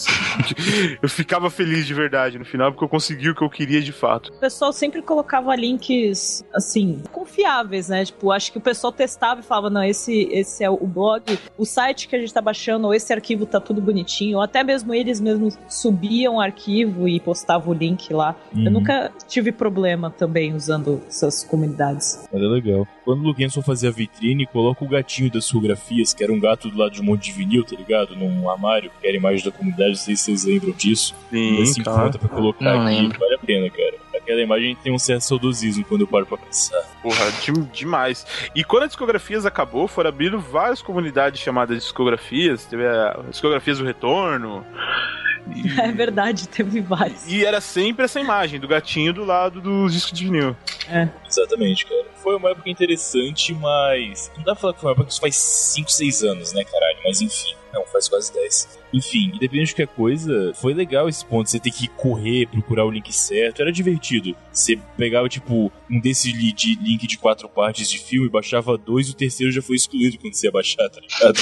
Eu ficava feliz de verdade no final, porque eu consegui o que eu queria de fato. O pessoal sempre colocava links, assim, confiáveis, né? Tipo, acho que o pessoal testava e falava, não, esse é o blog, o site que a gente tá baixando, ou esse arquivo tá tudo bonitinho, ou até mesmo eles mesmos subiam o arquivo e postavam o link lá. Eu nunca tive problema também usando essas comunidades. Era legal. Quando o Luquinhas for fazer a vitrine, coloca o gatinho das fotografias, que era um gato do lado de um monte de vinil, tá ligado? Num armário, que era a imagem da comunidade, não sei se vocês lembram disso. Sim, assim, conta pra colocar Não aqui, lembro. vale a pena, cara. Aquela imagem tem um certo saudosismo quando eu paro pra pensar. Porra, demais. E quando a Discografias acabou, foram abrindo várias comunidades chamadas de Discografias. Teve a Discografias do Retorno. É verdade, teve vários. E era sempre essa imagem do gatinho do lado dos discos de vinil. Exatamente, cara. Foi uma época interessante, mas não dá pra falar que foi uma época que isso faz 5, 6 anos, né, caralho? Mas enfim. Não, faz quase 10. Enfim, independente de qualquer coisa, foi legal esse ponto. Você ter que correr, procurar o link certo. Era divertido. Você pegava, tipo, um desse link de 4 partes de filme, baixava 2 e o terceiro já foi excluído quando você ia baixar, tá ligado?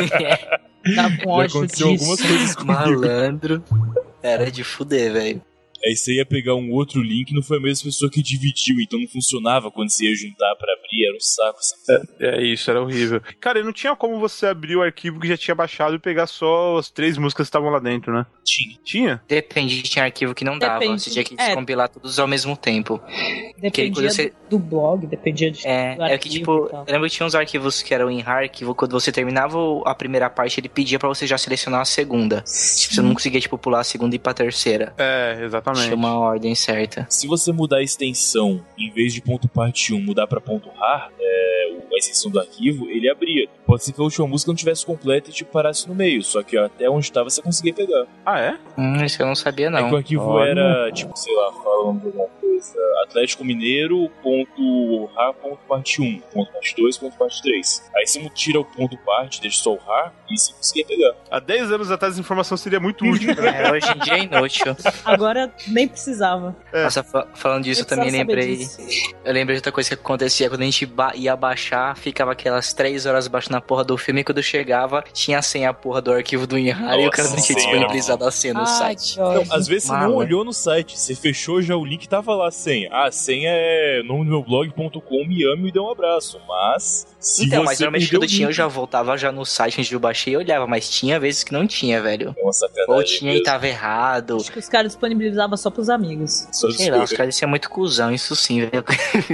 Tava com Já ódio aconteceu disso. algumas coisas comigo. Malandro. Era de fuder, velho. Aí você ia pegar um outro link, não foi a mesma pessoa que dividiu, então não funcionava quando você ia juntar pra abrir, era um saco. Isso, era horrível. Cara, não tinha como você abrir o arquivo que já tinha baixado e pegar só as 3 músicas que estavam lá dentro, né? Tinha? Depende, tinha arquivo que não dava. Depende. Você tinha que descompilar todos ao mesmo tempo. Dependia do blog, dependia de do É que arquivo tipo, e tal. eu lembro que tinha uns arquivos que eram em RAR, que quando você terminava a primeira parte, ele pedia pra você já selecionar a segunda. Tipo, você não conseguia, tipo, pular a segunda e ir pra terceira. Exatamente. Tinha uma ordem certa. Se você mudar a extensão, em vez de ponto parte 1, mudar pra ponto rar, a extensão do arquivo, ele abria. Pode ser que a última música não tivesse completa e tipo parasse no meio, só que até onde estava você conseguia pegar. Ah, é? Isso eu não sabia, não. É que o arquivo era, tipo, sei lá, falando de alguma coisa, Atlético Mineiro, ponto rar, ponto parte 1, ponto parte 2, ponto parte 3. Aí você tira o ponto parte, deixa só o rar, e você conseguia pegar. Há 10 anos atrás a informação seria muito útil. Né? Hoje em dia é inútil. Agora nem precisava. Nossa, falando disso, eu também precisava saber lembrei. disso. Eu lembrei de outra coisa que acontecia quando a gente ia baixar, ficava aquelas 3 horas baixando a porra do filme, e quando chegava, tinha a senha a porra do arquivo do WinRAR e o cara não tinha Nossa disponibilizado a senha no Ai, site. que ódio. Não, às vezes você não Mala. olhou no site, você fechou já o link, tava lá a senha. Ah, a senha é nome do meu blog.com, me ame e dê um abraço. Mas, se Então, você mas normalmente perdeu quando o tinha, eu link, já voltava já no site onde eu baixei e olhava, mas tinha vezes que não tinha, velho. é uma sacanagem. Ou tinha e mesmo. tava errado. Acho que os caras disponibilizavam só pros amigos. Só Sei lá, os desculpa. caras iam ser muito cuzão, isso sim, velho.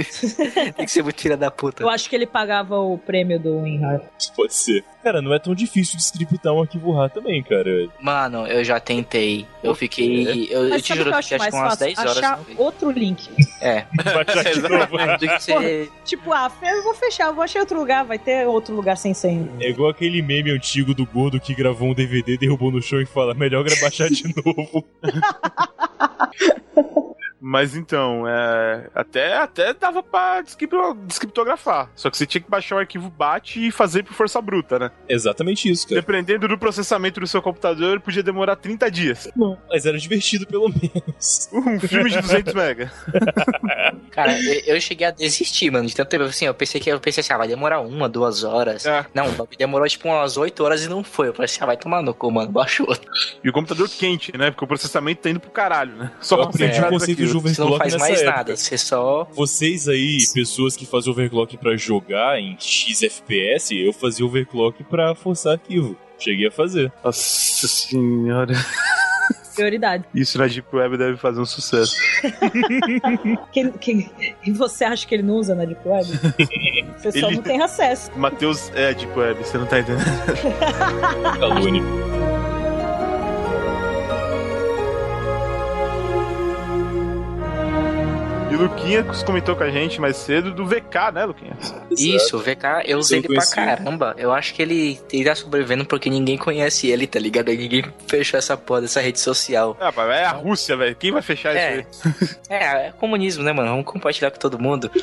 Tem que ser muito filha da puta. Eu acho que ele pagava o prêmio do WinRAR. Pode ser. Cara, não é tão difícil de scriptar um arquivo RAR também, cara. Mano, eu já tentei. Eu fiquei. Eu Mas te sabe o juro, que eu eu fiquei acho acho mais que umas fácil? 10 horas. Achar não vi. outro link. Baixar de novo. Do que você... Tipo, eu vou fechar, eu vou achar outro lugar, vai ter outro lugar sem senha. É igual aquele meme antigo do gordo que gravou um DVD, derrubou no chão e fala, melhor baixar de novo. Mas então, até dava pra descriptografar. Só que você tinha que baixar o arquivo BAT e fazer por força bruta, né? Exatamente isso, cara. Dependendo do processamento do seu computador, podia demorar 30 dias. Não, mas era divertido pelo menos. Um filme de 200 mega. Cara, eu cheguei a desistir, mano. De tanto tempo assim, eu pensei assim, vai demorar 1, 2 horas. Não, demorou tipo umas 8 horas e não foi. Eu falei assim, vai tomar no cu, mano, baixou. E o computador quente, né? Porque o processamento tá indo pro caralho, né? Só eu aprendi o conceito de você não faz mais nada, você só... Vocês aí, pessoas que fazem overclock pra jogar em X FPS, eu fazia overclock pra forçar arquivo. Cheguei a fazer. Nossa senhora. Prioridade. Isso na Deep Web deve fazer um sucesso. E você acha que ele não usa na Deep Web? Você só não tem acesso. Matheus é Deep Web, você não tá entendendo. Calúnia. E o Luquinhas comentou com a gente mais cedo do VK, né, Luquinhas? Isso, o VK, eu usei ele pra caramba. Eu acho que ele tá sobrevivendo porque ninguém conhece ele, tá ligado? Ninguém fechou essa porra dessa rede social. É a Rússia, velho. Quem vai fechar isso aí? É comunismo, né, mano? Vamos compartilhar com todo mundo.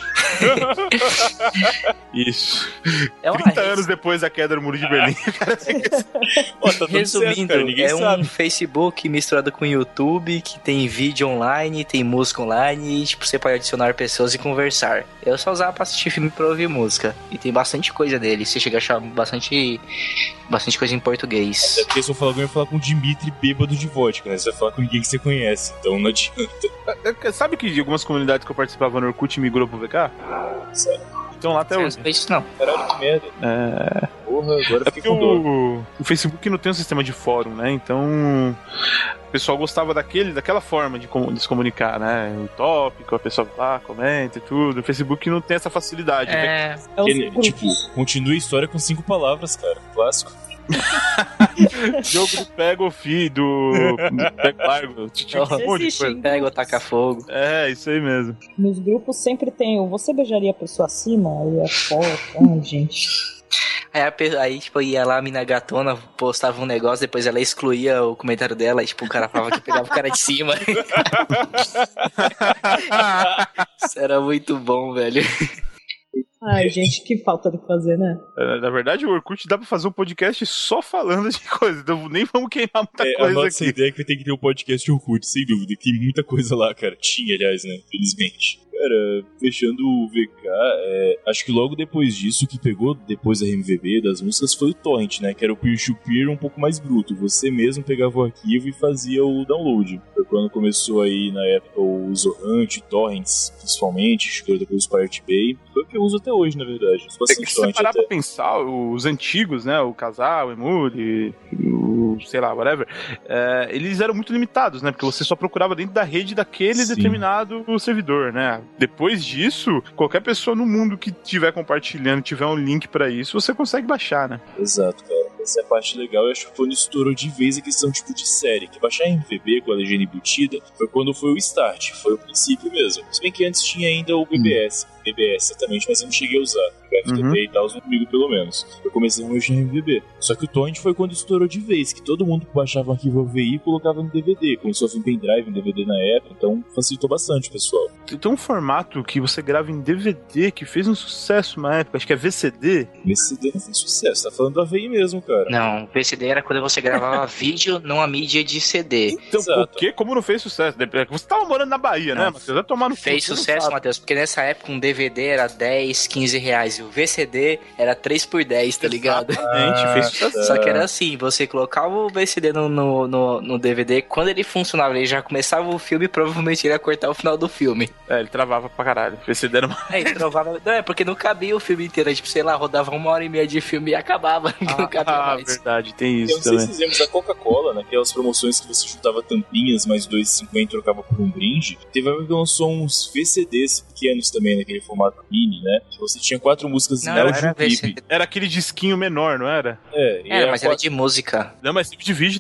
Isso. 30 anos depois da queda do Muro de Berlim. Resumindo, sabe. Um Facebook misturado com YouTube, que tem vídeo online, tem música online, e tipo, você pode adicionar pessoas e conversar. Eu só usava pra assistir filme e pra ouvir música. E tem bastante coisa dele. Você chega a achar bastante coisa em português. É porque se eu falar alguém vai falar com o Dimitri bêbado de vodka, né? Você vai falar com ninguém que você conhece, então não adianta. Sabe que de algumas comunidades que eu participava no Orkut migrou pro VK? Sério? Estão lá até hoje. Não sei isso não. Caralho, que merda. Porra, agora É porque o Facebook não tem um sistema de fórum, né? Então o pessoal gostava daquela forma de se comunicar, né? O tópico, a pessoa vai lá, comenta e tudo. O Facebook não tem essa facilidade. Tipo, continua a história com 5 palavras, cara. Clássico. Jogo do pega o fi, do pega largo. Pega ou taca fogo. É, isso aí mesmo. Nos grupos sempre tem o você beijaria a pessoa acima? Aí é foto. Ai, gente. Aí, tipo, ia lá a mina gatona, postava um negócio, depois ela excluía o comentário dela, e, tipo, o cara falava que pegava o cara de cima. Isso era muito bom, velho. Ai, gente, que falta de fazer, né? Na verdade, o Orkut dá pra fazer um podcast só falando de coisa. Então nem vamos queimar muita coisa aqui. Essa ideia é que tem que ter um podcast de Orkut, sem dúvida. Tem muita coisa lá, cara. Tinha, aliás, né? Felizmente. Cara, fechando o VK, acho que logo depois disso, o que pegou depois da RMVB, das músicas, foi o Torrent, né? Que era o peer-to-peer um pouco mais bruto. Você mesmo pegava o arquivo e fazia o download. Foi quando começou aí, na época, o Zohant, Torrents, principalmente, chegou depois o Pirate Bay. Foi o que eu uso até hoje, na verdade. Tem que se parar pra pensar, os antigos, né? O Casal, o Emule, o sei lá, whatever, eles eram muito limitados, né? Porque você só procurava dentro da rede daquele determinado servidor, né? Depois disso, qualquer pessoa no mundo que estiver compartilhando, tiver um link pra isso, você consegue baixar, né? Exato, cara. Essa é a parte legal. Eu acho que quando estourou de vez a questão tipo de série, que baixar RMVB com a legenda embutida foi quando foi o start, foi o princípio mesmo. Se bem que antes tinha ainda o BBS, exatamente, mas eu não cheguei a usar. O FTP e tal, comigo pelo menos. Eu comecei a mexer em RMVB. Só que o Torrent foi quando estourou de vez, que todo mundo baixava um arquivo AVI e colocava no DVD. Começou a vir pendrive, um DVD na época, então facilitou bastante, pessoal. Tem um formato que você grava em DVD que fez um sucesso na época, acho que é VCD. VCD não fez sucesso, tá falando do AVI mesmo, cara. Não, VCD era quando você gravava vídeo numa mídia de CD. Então, por que? Como não fez sucesso? Você tava morando na Bahia, né, Matheus? Vai tomar no Fez sucesso, Matheus, porque nessa época um DVD era 10, 15 reais e o VCD era 3 por 10, tá ligado? Fez sucesso. Só que era assim, você colocava o VCD no DVD, quando ele funcionava, ele já começava o filme, provavelmente ele ia cortar o final do filme. Ele travava pra caralho. VCD era uma... Ele travava... Não, porque não cabia o filme inteiro, tipo, sei lá, rodava 1h30 de filme e acabava, não cabia mais. Verdade, tem isso também. Vocês fizemos a Coca-Cola, naquelas promoções que você juntava tampinhas, mais R$2,50 e trocava por um brinde. Teve alguém que lançou uns VCDs pequenos também, naquele formato mini, né? Que você tinha 4 músicas em áudio e um clipe. Era aquele disquinho menor, não era? Mas era de música. Não, mas tipo de vídeo também.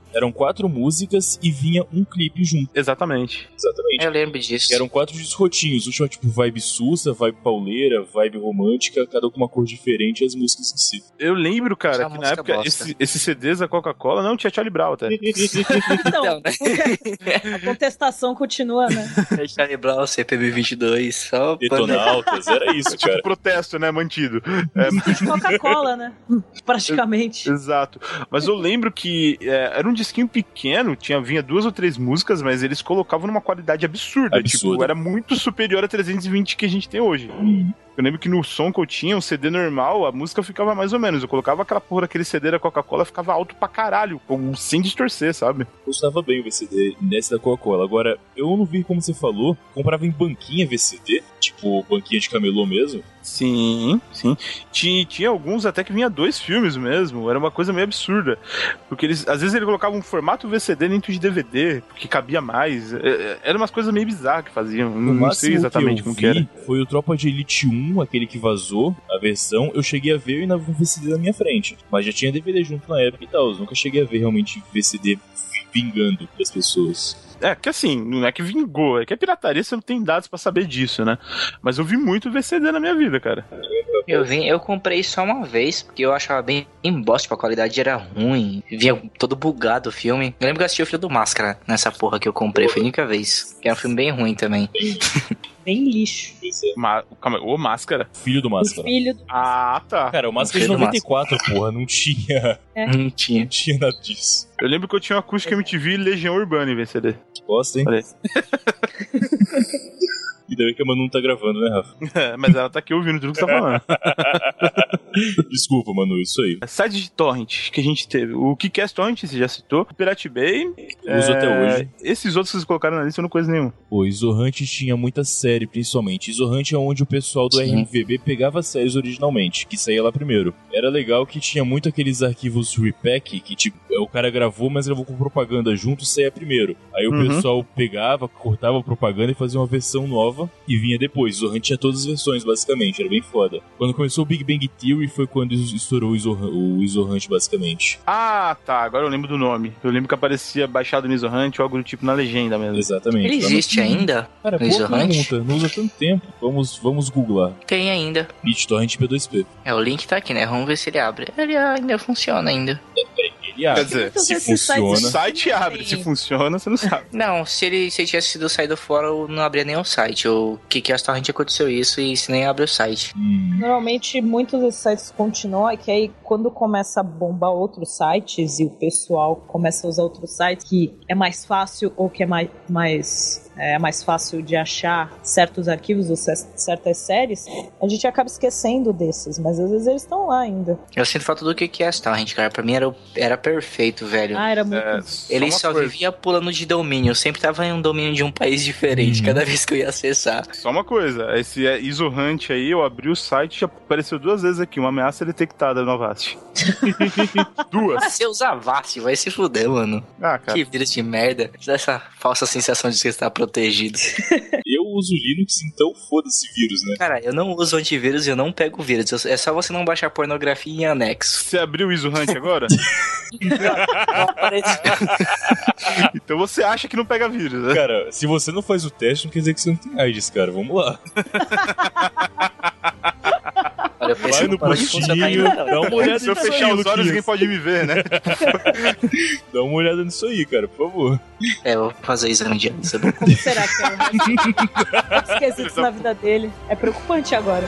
Eram 4 músicas e vinha um clipe junto. Exatamente. Eu lembro disso. Eram 4 discos rotinhos. Um tinha tipo vibe sussa, vibe pauleira, vibe romântica, cada com uma cor diferente, as músicas em si. Eu lembro, cara, Essa que na música época bosta. esses CDs da Coca-Cola não tinha Charlie Brown até. Então, a contestação continua, né? Charlie Brown, CPB 22, só... Detonautas, era isso, Tipo cara. protesto, né, mantido. Coca-Cola, né? Praticamente. Exato. Mas eu lembro que era um disquinho pequeno, vinha 2 ou 3 músicas, mas eles colocavam numa qualidade absurda. Absurda. Tipo, era muito superior a 320 que a gente tem hoje. Eu lembro que no som que eu tinha, um CD normal, a música ficava mais ou menos. Eu colocava aquela porra daquele CD da Coca-Cola, ficava alto pra caralho, sem distorcer, sabe? Funcionava bem o VCD nesse da Coca-Cola. Agora, eu não vi como você falou, comprava em banquinha VCD, tipo banquinha de camelô mesmo. Sim. Tinha alguns até que vinha 2 filmes mesmo. Era uma coisa meio absurda. Porque às vezes ele colocava um formato VCD dentro de DVD, porque cabia mais. Era umas coisas meio bizarras que faziam. Não sei exatamente como que era. Foi o Tropa de Elite 1, aquele que vazou, a versão. Eu cheguei a ver e ainda vi um VCD na minha frente. Mas já tinha DVD junto na época e tal. Eu nunca cheguei a ver realmente VCD vingando das pessoas. Que assim, não é que vingou, é que é pirataria, você não tem dados pra saber disso, né? Mas eu vi muito VCD na minha vida, cara. Eu comprei só uma vez, porque eu achava bem bosta, tipo, a qualidade era ruim, vinha todo bugado o filme. Eu lembro que eu assisti o filme do Máscara nessa porra que eu comprei, foi a única vez. Que era um filme bem ruim também. Bem lixo. Calma, o Máscara. Filho do Máscara. Filho do... Ah, tá. Cara, o Máscara de 94, porra, não tinha Não tinha nada disso. Eu lembro que eu tinha uma acústica MTV e Legião Urbana em VCD. Gosta, hein? Olha aí. Ainda bem que a Manu não tá gravando, né, Rafa? Mas ela tá aqui ouvindo tudo que você tá falando. Desculpa, Manu, isso aí. Site de torrent que a gente teve. O Kickass Torrent, você já citou. O Pirate Bay. Uso até hoje. Esses outros que vocês colocaram na lista eu não conheço nenhum. O Isorhunt tinha muita série, principalmente. Isorhunt é onde o pessoal do RMVB pegava séries originalmente, que saía lá primeiro. Era legal que tinha muito aqueles arquivos repack, que tipo, o cara gravou, mas gravou com propaganda junto, saía primeiro. Aí o pessoal pegava, cortava a propaganda e fazia uma versão nova e vinha depois. Isorhunt tinha todas as versões, basicamente, era bem foda. Quando começou o Big Bang Theory foi quando estourou o Isorhunt, basicamente. Ah, tá, agora eu lembro do nome. Eu lembro que aparecia baixado no Isorhunt ou algo do tipo na legenda mesmo. Exatamente. Ele existe ainda? Cara, no boa Isorhunt? pergunta, não usa tanto tempo. Vamos googlar. Tem ainda. BitTorrent P2P. O link tá aqui, né? Vamos ver se ele abre. Ele ainda funciona ainda. Ele abre. Quer dizer, se esses sites- O funciona... site abre, se funciona, você não sabe. Não, se ele tivesse sido saído fora, eu não abria nem o site. O Kickass Torrent aconteceu isso e isso nem abre o site. Normalmente, muitos desses sites continuam, é que aí, quando começa a bombar outros sites e o pessoal começa a usar outros sites que é mais fácil ou que é mais fácil de achar certos arquivos ou certas séries, a gente acaba esquecendo desses, mas às vezes eles estão lá ainda. Eu sinto falta do Kickass Torrent, cara. Pra mim era perfeito, velho. Ah, era muito... Ele uma só coisa. vivia pulando de domínio. Eu sempre tava em um domínio de um país diferente, cada vez que eu ia acessar. Só uma coisa, esse Isorhunt aí, eu abri o site e já apareceu 2 vezes aqui, uma ameaça detectada no Avast. 2. Ah, você usa Avast, vai se fuder, mano. Ah, cara. Que vírus de merda. Dá essa falsa sensação de que você está protegido. Eu uso Linux, então foda-se vírus, né? Cara, eu não uso antivírus e eu não pego vírus. É só você não baixar pornografia em anexo. Você abriu o Isorhunt agora? Não aparece. Então você acha que não pega vírus, né? Cara, se você não faz o teste, não quer dizer que você não tem AIDS, cara. Vamos lá. Olha, eu Vai pensei no não parou de funcionar postinho, ainda, não. dá uma olhada Se eu nisso fechar aí, os olhos, Luquinhas. ninguém pode me ver, né? Dá uma olhada nisso aí, cara, por favor. Eu vou fazer exame de ano, sabe? Como será que é? Eu esqueci disso na vida dele. É preocupante agora.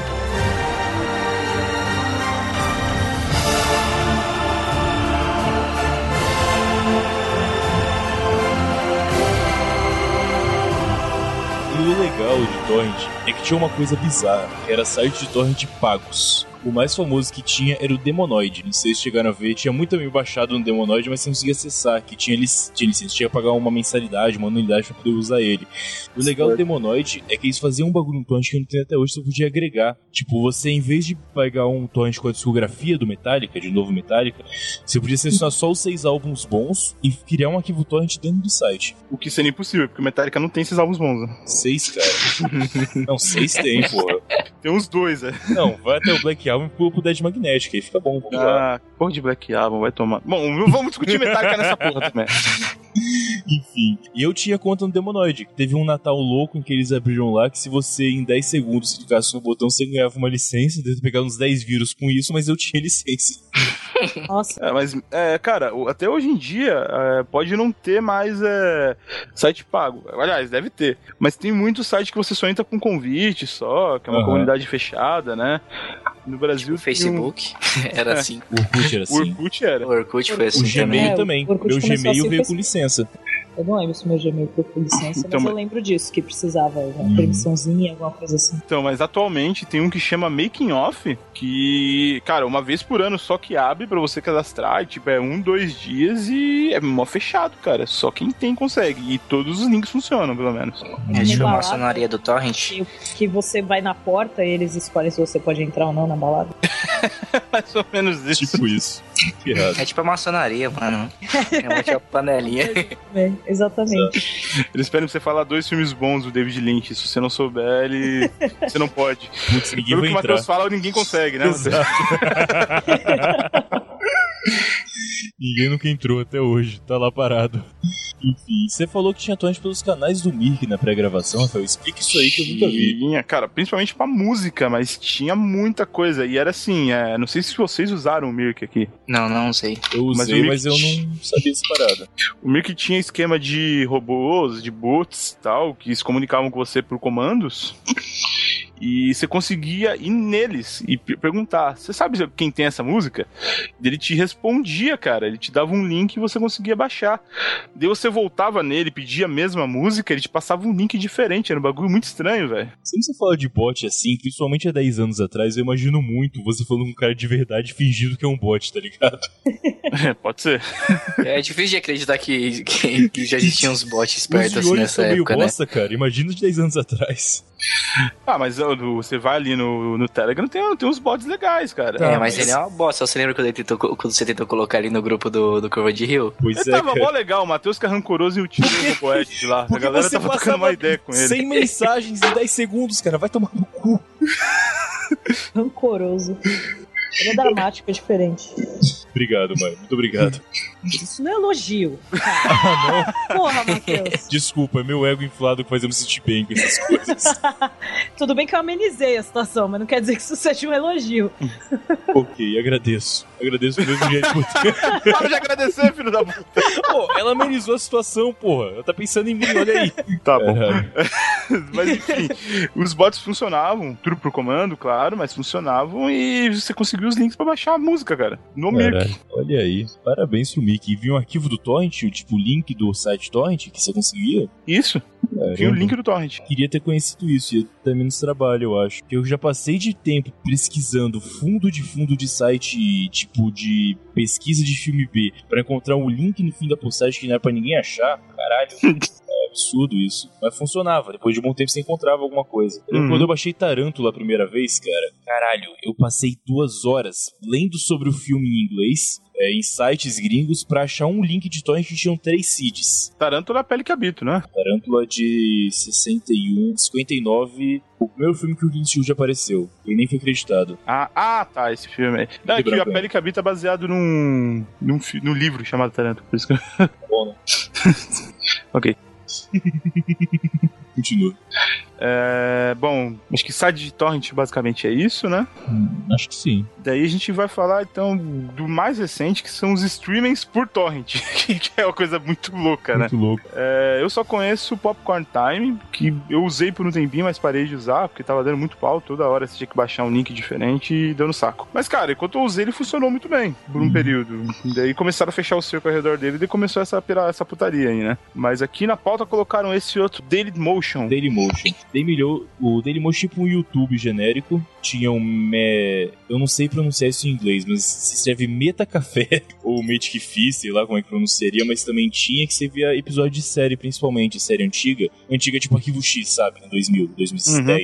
E o legal de torrent é que tinha uma coisa bizarra, que era site de torrent pagos. O mais famoso que tinha era o Demonoid. Não sei se chegaram a ver, tinha muito também baixado no Demonoid, mas você não conseguia acessar, que tinha licença, tinha que pagar uma mensalidade, uma anuidade pra poder usar ele. O legal do Demonoid é que eles faziam um bagulho no torrent que não tem até hoje, você podia agregar. Tipo, você em vez de pegar um torrent com a discografia do Metallica, de novo Metallica, você podia selecionar só os 6 álbuns bons e criar um arquivo torrent dentro do site. O que seria impossível, porque o Metallica não tem esses álbuns bons, né? 6, cara. Não, 6 tem, porra. Tem uns 2, né? Não, vai até o Black Album e pula pro Dead Magnetic, aí fica bom. Porra de Black Album, vai tomar. Bom, não vamos discutir Metallica nessa porra também. Enfim, e eu tinha conta no Demonoid. Teve um Natal louco em que eles abriram lá que se você em 10 segundos clicasse no botão, você ganhava uma licença. Deve pegar uns 10 vírus com isso, mas eu tinha licença. Nossa. Mas, cara, até hoje em dia pode não ter mais site pago. Aliás, deve ter. Mas tem muito site que você só entra com convite só, que é uma comunidade fechada, né? No Brasil. Tipo, o Facebook era assim. O Orkut era assim. O Orkut era. O Orkut foi assim. O Gmail também. O Orkut Meu Gmail assim, veio com licença. Eu não lembro se meu Gmail foi com licença, Então, mas eu lembro disso, que precisava uma permissãozinha, alguma coisa assim. Então, mas atualmente tem um que chama Making Off, que, cara, uma vez por ano só que abre pra você cadastrar, e, tipo, é 1-2 dias e é mó fechado, cara. Só quem tem consegue. E todos os links funcionam, pelo menos. É tipo a maçonaria do Torrent. Que você vai na porta e eles escolhem se você pode entrar ou não na balada. Mais ou menos isso. Tipo isso. É tipo a maçonaria, mano. É uma panelinha. Exatamente. Eles pedem pra você falar 2 filmes bons do David Lynch. Se você não souber, você não pode. Putz, ninguém Pelo vai que o entrar. Matheus fala, ninguém consegue, né? Exato. Ninguém nunca entrou até hoje, tá lá parado. Enfim, você falou que tinha torrent pelos canais do Mirk na pré-gravação, Rafael. Explica isso aí que eu nunca vi. Tinha, cara, principalmente pra música, mas tinha muita coisa. E era assim, não sei se vocês usaram o Mirk aqui. Não sei. Eu usei, mas eu não sabia essa parada. O Mirk tinha esquema de robôs, de bots e tal, que se comunicavam com você por comandos. E você conseguia ir neles e perguntar, você sabe quem tem essa música? Ele te respondia, cara, ele te dava um link e você conseguia baixar. Daí você voltava nele, pedia a mesma música, ele te passava um link diferente, era um bagulho muito estranho, velho. Sempre você fala de bot assim, principalmente há 10 anos atrás, eu imagino muito você falando com um cara de verdade fingindo que é um bot, tá ligado? Pode ser. É difícil de acreditar que já existiam uns bots espertos assim nessa época, né? Bosta, cara, imagina de 10 anos atrás. Mas você vai ali no Telegram, tem uns bots legais, cara. Tá, mas ele é uma bosta. Você lembra quando você tentou colocar ali no grupo do Curva de Rio? Pois ele tava mó legal, o Matheus que é rancoroso e o tio do poeta de lá. A galera tava trocando uma ideia com ele. 100 mensagens em 10 segundos, cara, vai tomar no cu. Rancoroso. Ele é dramático, é diferente. Obrigado, mãe. Muito obrigado. Isso não é elogio. Ah, não? Porra, Matheus. Desculpa, é meu ego inflado que faz eu me sentir bem com essas coisas. Tudo bem que eu amenizei a situação, mas não quer dizer que isso seja um elogio. Ok, agradeço. Agradeço do mesmo jeito. Para de agradecer, filho da puta. Pô, ela amenizou a situação, porra. Ela tá pensando em mim, olha aí. Tá bom. Mas enfim, os bots funcionavam, tudo por comando, claro, mas funcionavam e você conseguiu os links pra baixar a música, cara. No Mirk. Olha aí. Parabéns pro Mickey. E vinha um arquivo do Torrent, tipo o link do site Torrent, que você conseguia? Isso. Tinha o link do Torrent. Queria ter conhecido isso, ia ter menos trabalho, eu acho. Eu já passei de tempo pesquisando fundo de site, tipo de pesquisa de filme B, pra encontrar um link no fim da postagem que não era pra ninguém achar. Caralho. É absurdo isso. Mas funcionava. Depois de um bom tempo você encontrava alguma coisa. Quando eu baixei Tarântula a primeira vez, cara, caralho, eu passei 2 horas lendo sobre o filme em inglês, em sites gringos, pra achar um link de torrent que tinham 3 seeds. Tarântula é a pele que habito, né? Tarântula de 59, o primeiro filme que o Clint Eastwood apareceu. Ele nem foi acreditado. Tá, esse filme aí. Não, é que a pele que habita é baseado num livro chamado Tarântula, por isso que... Tá bom, né? Ok. Continua. Bom, acho que site de torrent basicamente é isso, né? Acho que sim. Daí a gente vai falar então do mais recente, que são os streamings por torrent, que é uma coisa muito louca, muito né? Louco. Eu só conheço o Popcorn Time, que eu usei por um tempinho, mas parei de usar, porque tava dando muito pau, toda hora você tinha que baixar um link diferente e deu no saco. Mas cara, enquanto eu usei ele funcionou muito bem, por um período. Daí começaram a fechar o cerco ao redor dele e daí começou essa putaria aí, né? Mas aqui na pauta colocaram esse outro Dailymotion. O Dailymotion tipo um YouTube genérico. Tinha eu não sei pronunciar isso em inglês, mas se escreve Meta Café ou Magic Fish, sei lá como é que pronunciaria, mas também tinha que você via episódio de série, principalmente série antiga tipo Arquivo X, sabe, em 2000, 2010, enfim.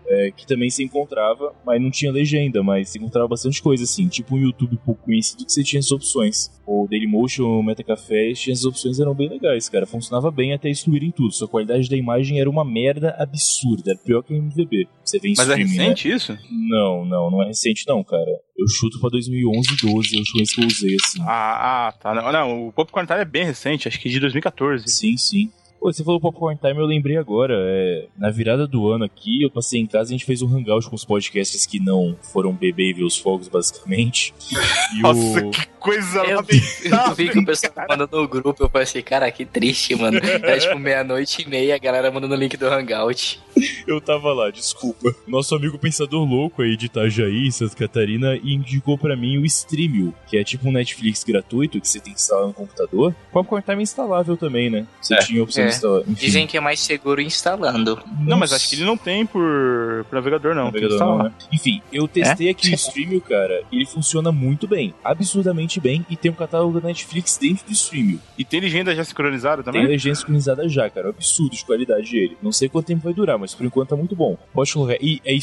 que também se encontrava, mas não tinha legenda, mas se encontrava bastante coisa, assim, tipo um YouTube pouco conhecido que você tinha as opções. O Dailymotion, o Metacafé, tinha as opções, eram bem legais, cara. Funcionava bem até excluírem tudo. Sua qualidade da imagem era uma merda absurda, era pior que o MVB. Você vê em Mas streaming, é recente, né? isso? Não é recente não, cara. Eu chuto pra 2011, 12, eu acho que eu usei, assim. Tá. Não, o Popcorn Time é bem recente, acho que de 2014. Sim. Pô, você falou Popcorn Time, eu lembrei agora. Na virada do ano aqui, eu passei em casa e a gente fez um hangout com os podcasts que não foram beber e ver os fogos, basicamente. E Nossa, que coisa Eu vi que o pessoal mandando no grupo, eu pensei, cara, que triste, mano. Era tipo 00:30, a galera mandando o link do hangout. Eu tava lá, desculpa. Nosso amigo Pensador Louco aí de Itajaí, Santa Catarina, indicou pra mim o Streamio, que é tipo um Netflix gratuito que você tem que instalar no computador. Popcorn Time é instalável também, né? Você tinha a opção de instalar. Enfim. Dizem que é mais seguro instalando. Não, mas acho que ele não tem por navegador, não. Navegador não, né? Enfim, eu testei aqui o Streamio, cara, e ele funciona muito bem, absurdamente bem, e tem um catálogo da Netflix dentro do Streamio. E tem legenda já sincronizada também? Tem legenda sincronizada já, cara. É um absurdo de qualidade dele. Não sei quanto tempo vai durar, mas por enquanto tá muito bom. Pode colocar. E é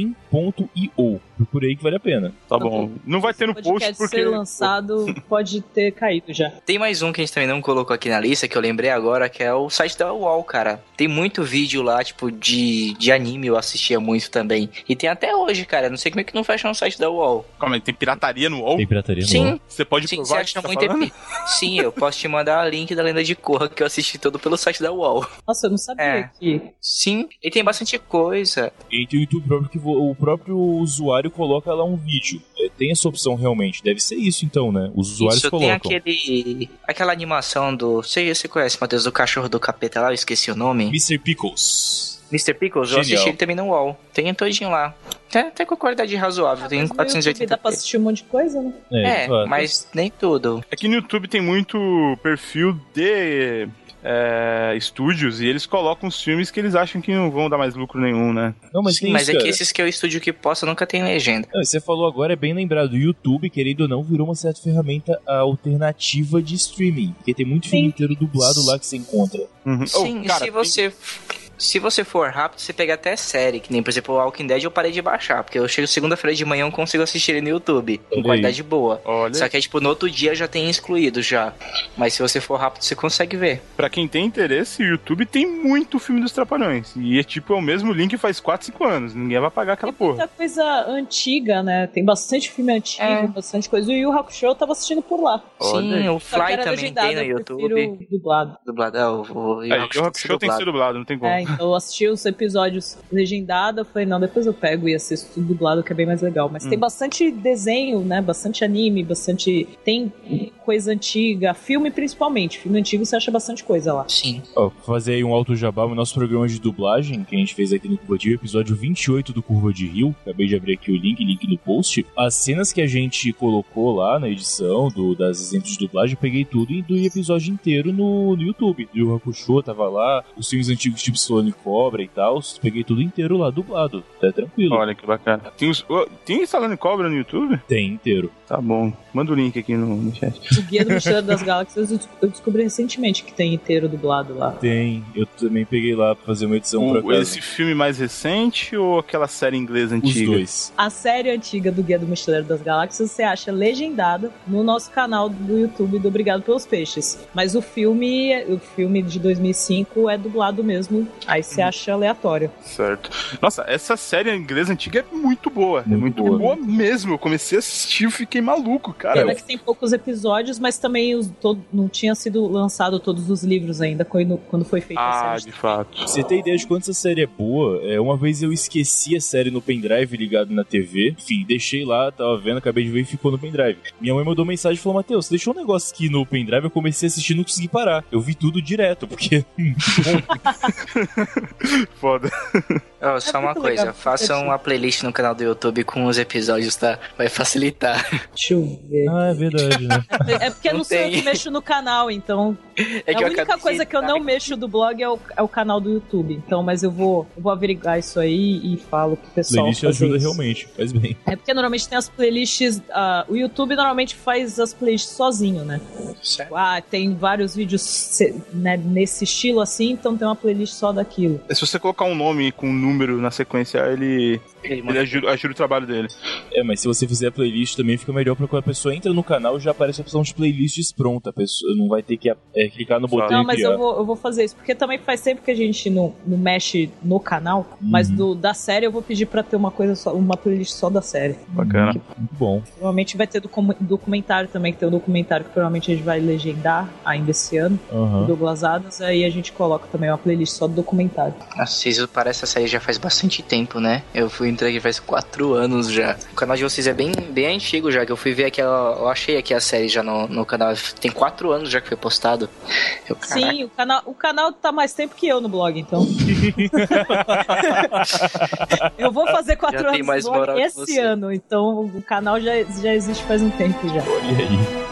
stream.io. Procurei que vale a pena. Tá bom. Não vai ter no post porque... ser lançado pode ter caído já. Tem mais um que a gente também não colocou aqui na lista, que eu lembrei agora, que é o site da UOL, cara. Tem muito vídeo lá, tipo, de anime, eu assistia muito também. E tem até hoje, cara. Não sei como é que não fecha no site da UOL. Calma aí, tem pirataria no UOL? Tem pirataria no Sim. UOL. Você pode Sim, provar você que você acha tá muito falando? Sim, eu posso te mandar o link da Lenda de Korra, que eu assisti todo pelo site da UOL. Nossa, eu não sabia que... Sim, e tem bastante coisa. E tem o YouTube próprio que o próprio usuário coloca lá um vídeo. Tem essa opção realmente. Deve ser isso então, né? Os usuários Isso, colocam. tem aquela animação do... Você conhece, Matheus, do cachorro do capeta lá? Eu esqueci o nome. Mr. Pickles. Mr. Pickles, eu Genial. assisti ele também no UOL. Tem todinho lá. Até com qualidade razoável, tem Mas no YouTube 480p. dá pra assistir um monte de coisa, né? Claro. Mas nem tudo. É que no YouTube tem muito perfil de estúdios e eles colocam os filmes que eles acham que não vão dar mais lucro nenhum, né? Não, mas Sim, tem mas isso, é que cara. esses que é o estúdio que posta nunca tem legenda. Não, você falou agora, é bem lembrado. O YouTube, querendo ou não, virou uma certa ferramenta alternativa de streaming. Porque tem muito filme inteiro dublado lá que você encontra. Uhum. Sim, Cara, se você for rápido, você pega até série, que nem, por exemplo, o Walking Dead eu parei de baixar, porque eu chego segunda-feira de manhã eu consigo assistir ele no YouTube, com Olha qualidade boa. Olha. Só que, tipo, no outro dia já tem excluído já. Mas se você for rápido, você consegue ver. Pra quem tem interesse, o YouTube tem muito filme dos Trapalhões. E é o mesmo link faz 4, 5 anos. Ninguém vai pagar aquela porra. Muita coisa antiga, né? Tem bastante filme antigo, bastante coisa. E o Yu Hu Hakusho eu tava assistindo por lá. Sim, o Só que Fly era também legendado, tem no eu YouTube. prefiro dublado. Dublado, o O Hakusho tem que ser dublado, não tem como. Então eu assisti os episódios legendados, eu falei, não, depois eu pego e assisto tudo dublado, que é bem mais legal. Mas tem bastante desenho, né? Bastante anime, bastante... Tem coisa antiga, filme principalmente. Filme antigo você acha bastante coisa lá. Sim. Ó, fazer aí um alto jabá, o nosso programa de dublagem, que a gente fez aqui no Curva de Rio, episódio 28 do Curva de Rio. Acabei de abrir aqui o link no post. As cenas que a gente colocou lá na edição das exemplos de dublagem, eu peguei tudo e do episódio inteiro no YouTube. O Yu Hakusho tava lá, os filmes antigos tipo Stallone Cobra e tal, peguei tudo inteiro lá, dublado. Tá tranquilo. Olha que bacana. Tem Stallone Cobra no YouTube? Tem inteiro. Tá bom. Manda o link aqui no chat. O Guia do Mochileiro das Galáxias eu descobri recentemente que tem inteiro dublado lá. Tem. Eu também peguei lá pra fazer uma edição pra casa. Esse filme mais recente ou aquela série inglesa antiga? Os dois. A série antiga do Guia do Mochileiro das Galáxias você acha legendada no nosso canal do YouTube do Obrigado pelos Peixes. Mas o filme de 2005 é dublado mesmo. Aí você acha aleatório. Certo. Nossa, essa série inglesa antiga é muito boa. Muito é muito boa mesmo. Eu comecei a assistir e fiquei maluco, cara. Pena que tem poucos episódios, mas também não tinha sido lançado todos os livros ainda quando foi feita a série. De fato. Pra você ter ideia de quanto essa série é boa, uma vez eu esqueci a série no pendrive ligado na TV. Enfim, deixei lá, tava vendo, acabei de ver e ficou no pendrive. Minha mãe mandou mensagem e falou: Matheus, você deixou um negócio aqui no pendrive, eu comecei a assistir e não consegui parar. Eu vi tudo direto, porque... Foda. Oh, só uma coisa, legal, façam uma playlist no canal do YouTube com os episódios, tá? Vai facilitar. Deixa eu ver. Ah, é verdade, né? É porque Não não sou eu tem. que mexo no canal, então É que A eu única acabei coisa de que eu não citar mexo do blog é o canal do YouTube. Então, mas eu vou averiguar isso aí e falo pro pessoal. Playlist fazer ajuda isso. realmente, faz bem. É porque normalmente tem as playlists. O YouTube normalmente faz as playlists sozinho, né? Certo. Tem vários vídeos né, nesse estilo assim, então tem uma playlist só daquilo. Se você colocar um nome com um número na sequência, ele ajuda o trabalho dele. Mas se você fizer a playlist também fica melhor, porque quando a pessoa entra no canal já aparece a opção de playlists pronta. A pessoa não vai ter que clicar no botão Não, e mas criar. eu vou fazer isso, porque também faz tempo que a gente não mexe no canal, mas da série eu vou pedir pra ter uma playlist só da série. Bacana. Muito bom. Provavelmente vai ter documentário também, que tem um documentário que provavelmente a gente vai legendar ainda esse ano, do Douglas Adams, aí a gente coloca também uma playlist só do documentário. Nossa, vocês parecem essa série já faz bastante tempo, né? Eu fui entrar aqui faz 4 anos já. O canal de vocês é bem antigo já, que eu fui ver aqui, eu achei aqui a série já no canal. Tem 4 anos já que foi postado. Sim, o canal tá mais tempo que eu no blog, então. Eu vou fazer 4 Já tem anos mais no blog moral que esse você. ano, então o canal já existe faz um tempo já. Olha aí.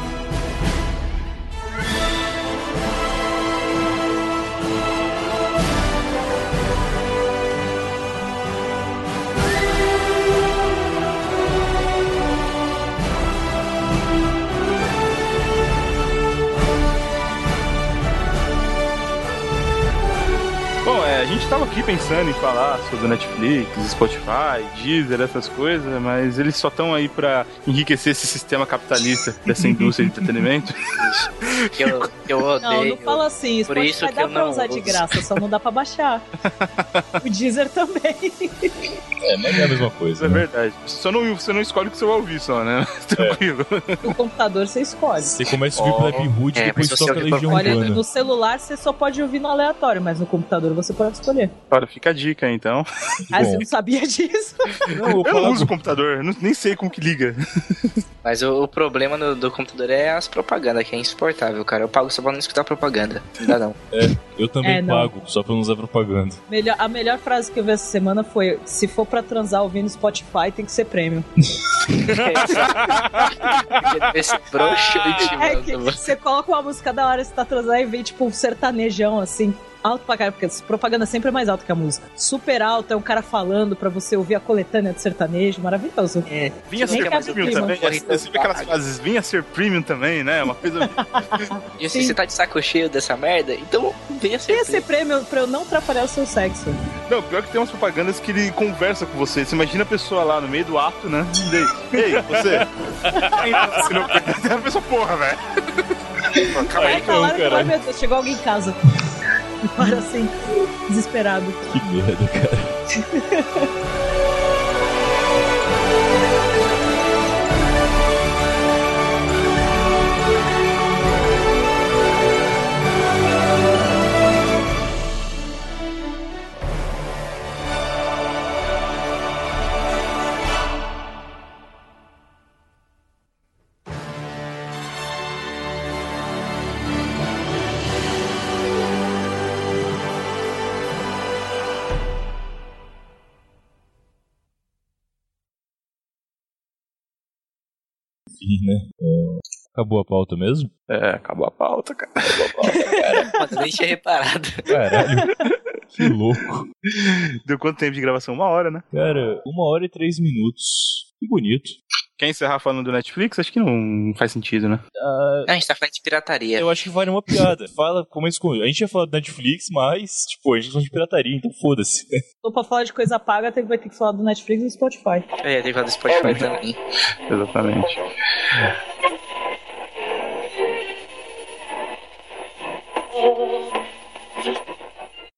Bom, a gente tava aqui pensando em falar sobre Netflix, Spotify, Deezer, essas coisas, mas eles só estão aí pra enriquecer esse sistema capitalista dessa indústria de entretenimento. Eu odeio. Não fala assim, Por Spotify isso que dá eu pra não usar de uso. graça, só não dá pra baixar. O Deezer também. Mas é a mesma coisa. Isso é né? verdade. Você não escolhe o que você vai ouvir só, né? Tranquilo. No computador você escolhe. Você começa a ouvir pela Beirut e depois mas você toca a ouve Legião Olha, Urbana. no celular você só pode ouvir no aleatório, mas no computador você pode escolher. Olha, fica a dica então. Ah, você não sabia disso? Não, Eu não pago. uso computador, nem sei como que liga. Mas o problema do computador é as propagandas, que é insuportável, cara. Eu pago só pra não escutar propaganda. Não dá não. Eu também não. pago, só pra não usar propaganda. A melhor frase que eu vi essa semana foi: se for pra transar ouvindo Spotify, tem que ser premium. Esse broxante, É que mano. você coloca uma música da hora, você tá transando e vem tipo um sertanejão assim. Alto pra caralho, porque a propaganda sempre é mais alta que a música. Super alto, é um cara falando pra você ouvir a coletânea do sertanejo, maravilhoso. Vinha Nem ser cabe premium clima. também. Você vê aquelas frases, vinha ser premium também, né? Uma coisa. E se você tá de saco cheio dessa merda, então venha ser. Ia ser prêmio pra eu não atrapalhar o seu sexo. Não, pior que tem umas propagandas que ele conversa com você. Você imagina a pessoa lá no meio do ato, né? E aí, você? Tem a pessoa, porra, velho. Calma aí, falaram que caralho. meu Deus, chegou alguém em casa. E para assim, desesperado. Que merda, cara. Enfim, né? Acabou a pauta mesmo? Acabou a pauta, cara. Mano, eu nem tinha reparado. Caralho. Que louco. Deu quanto tempo de gravação? 1 hora, né? Cara, 1 hora e 3 minutos. Que bonito. Quer encerrar falando do Netflix? Acho que não faz sentido, né? A gente tá falando de pirataria. Eu acho que vale uma piada. Fala como a gente ia falar do Netflix, mas, tipo, a gente tá falando de pirataria, então foda-se. Tô pra falar de coisa paga, vai ter que falar do Netflix e do Spotify. Tem que falar do Spotify também. Exatamente.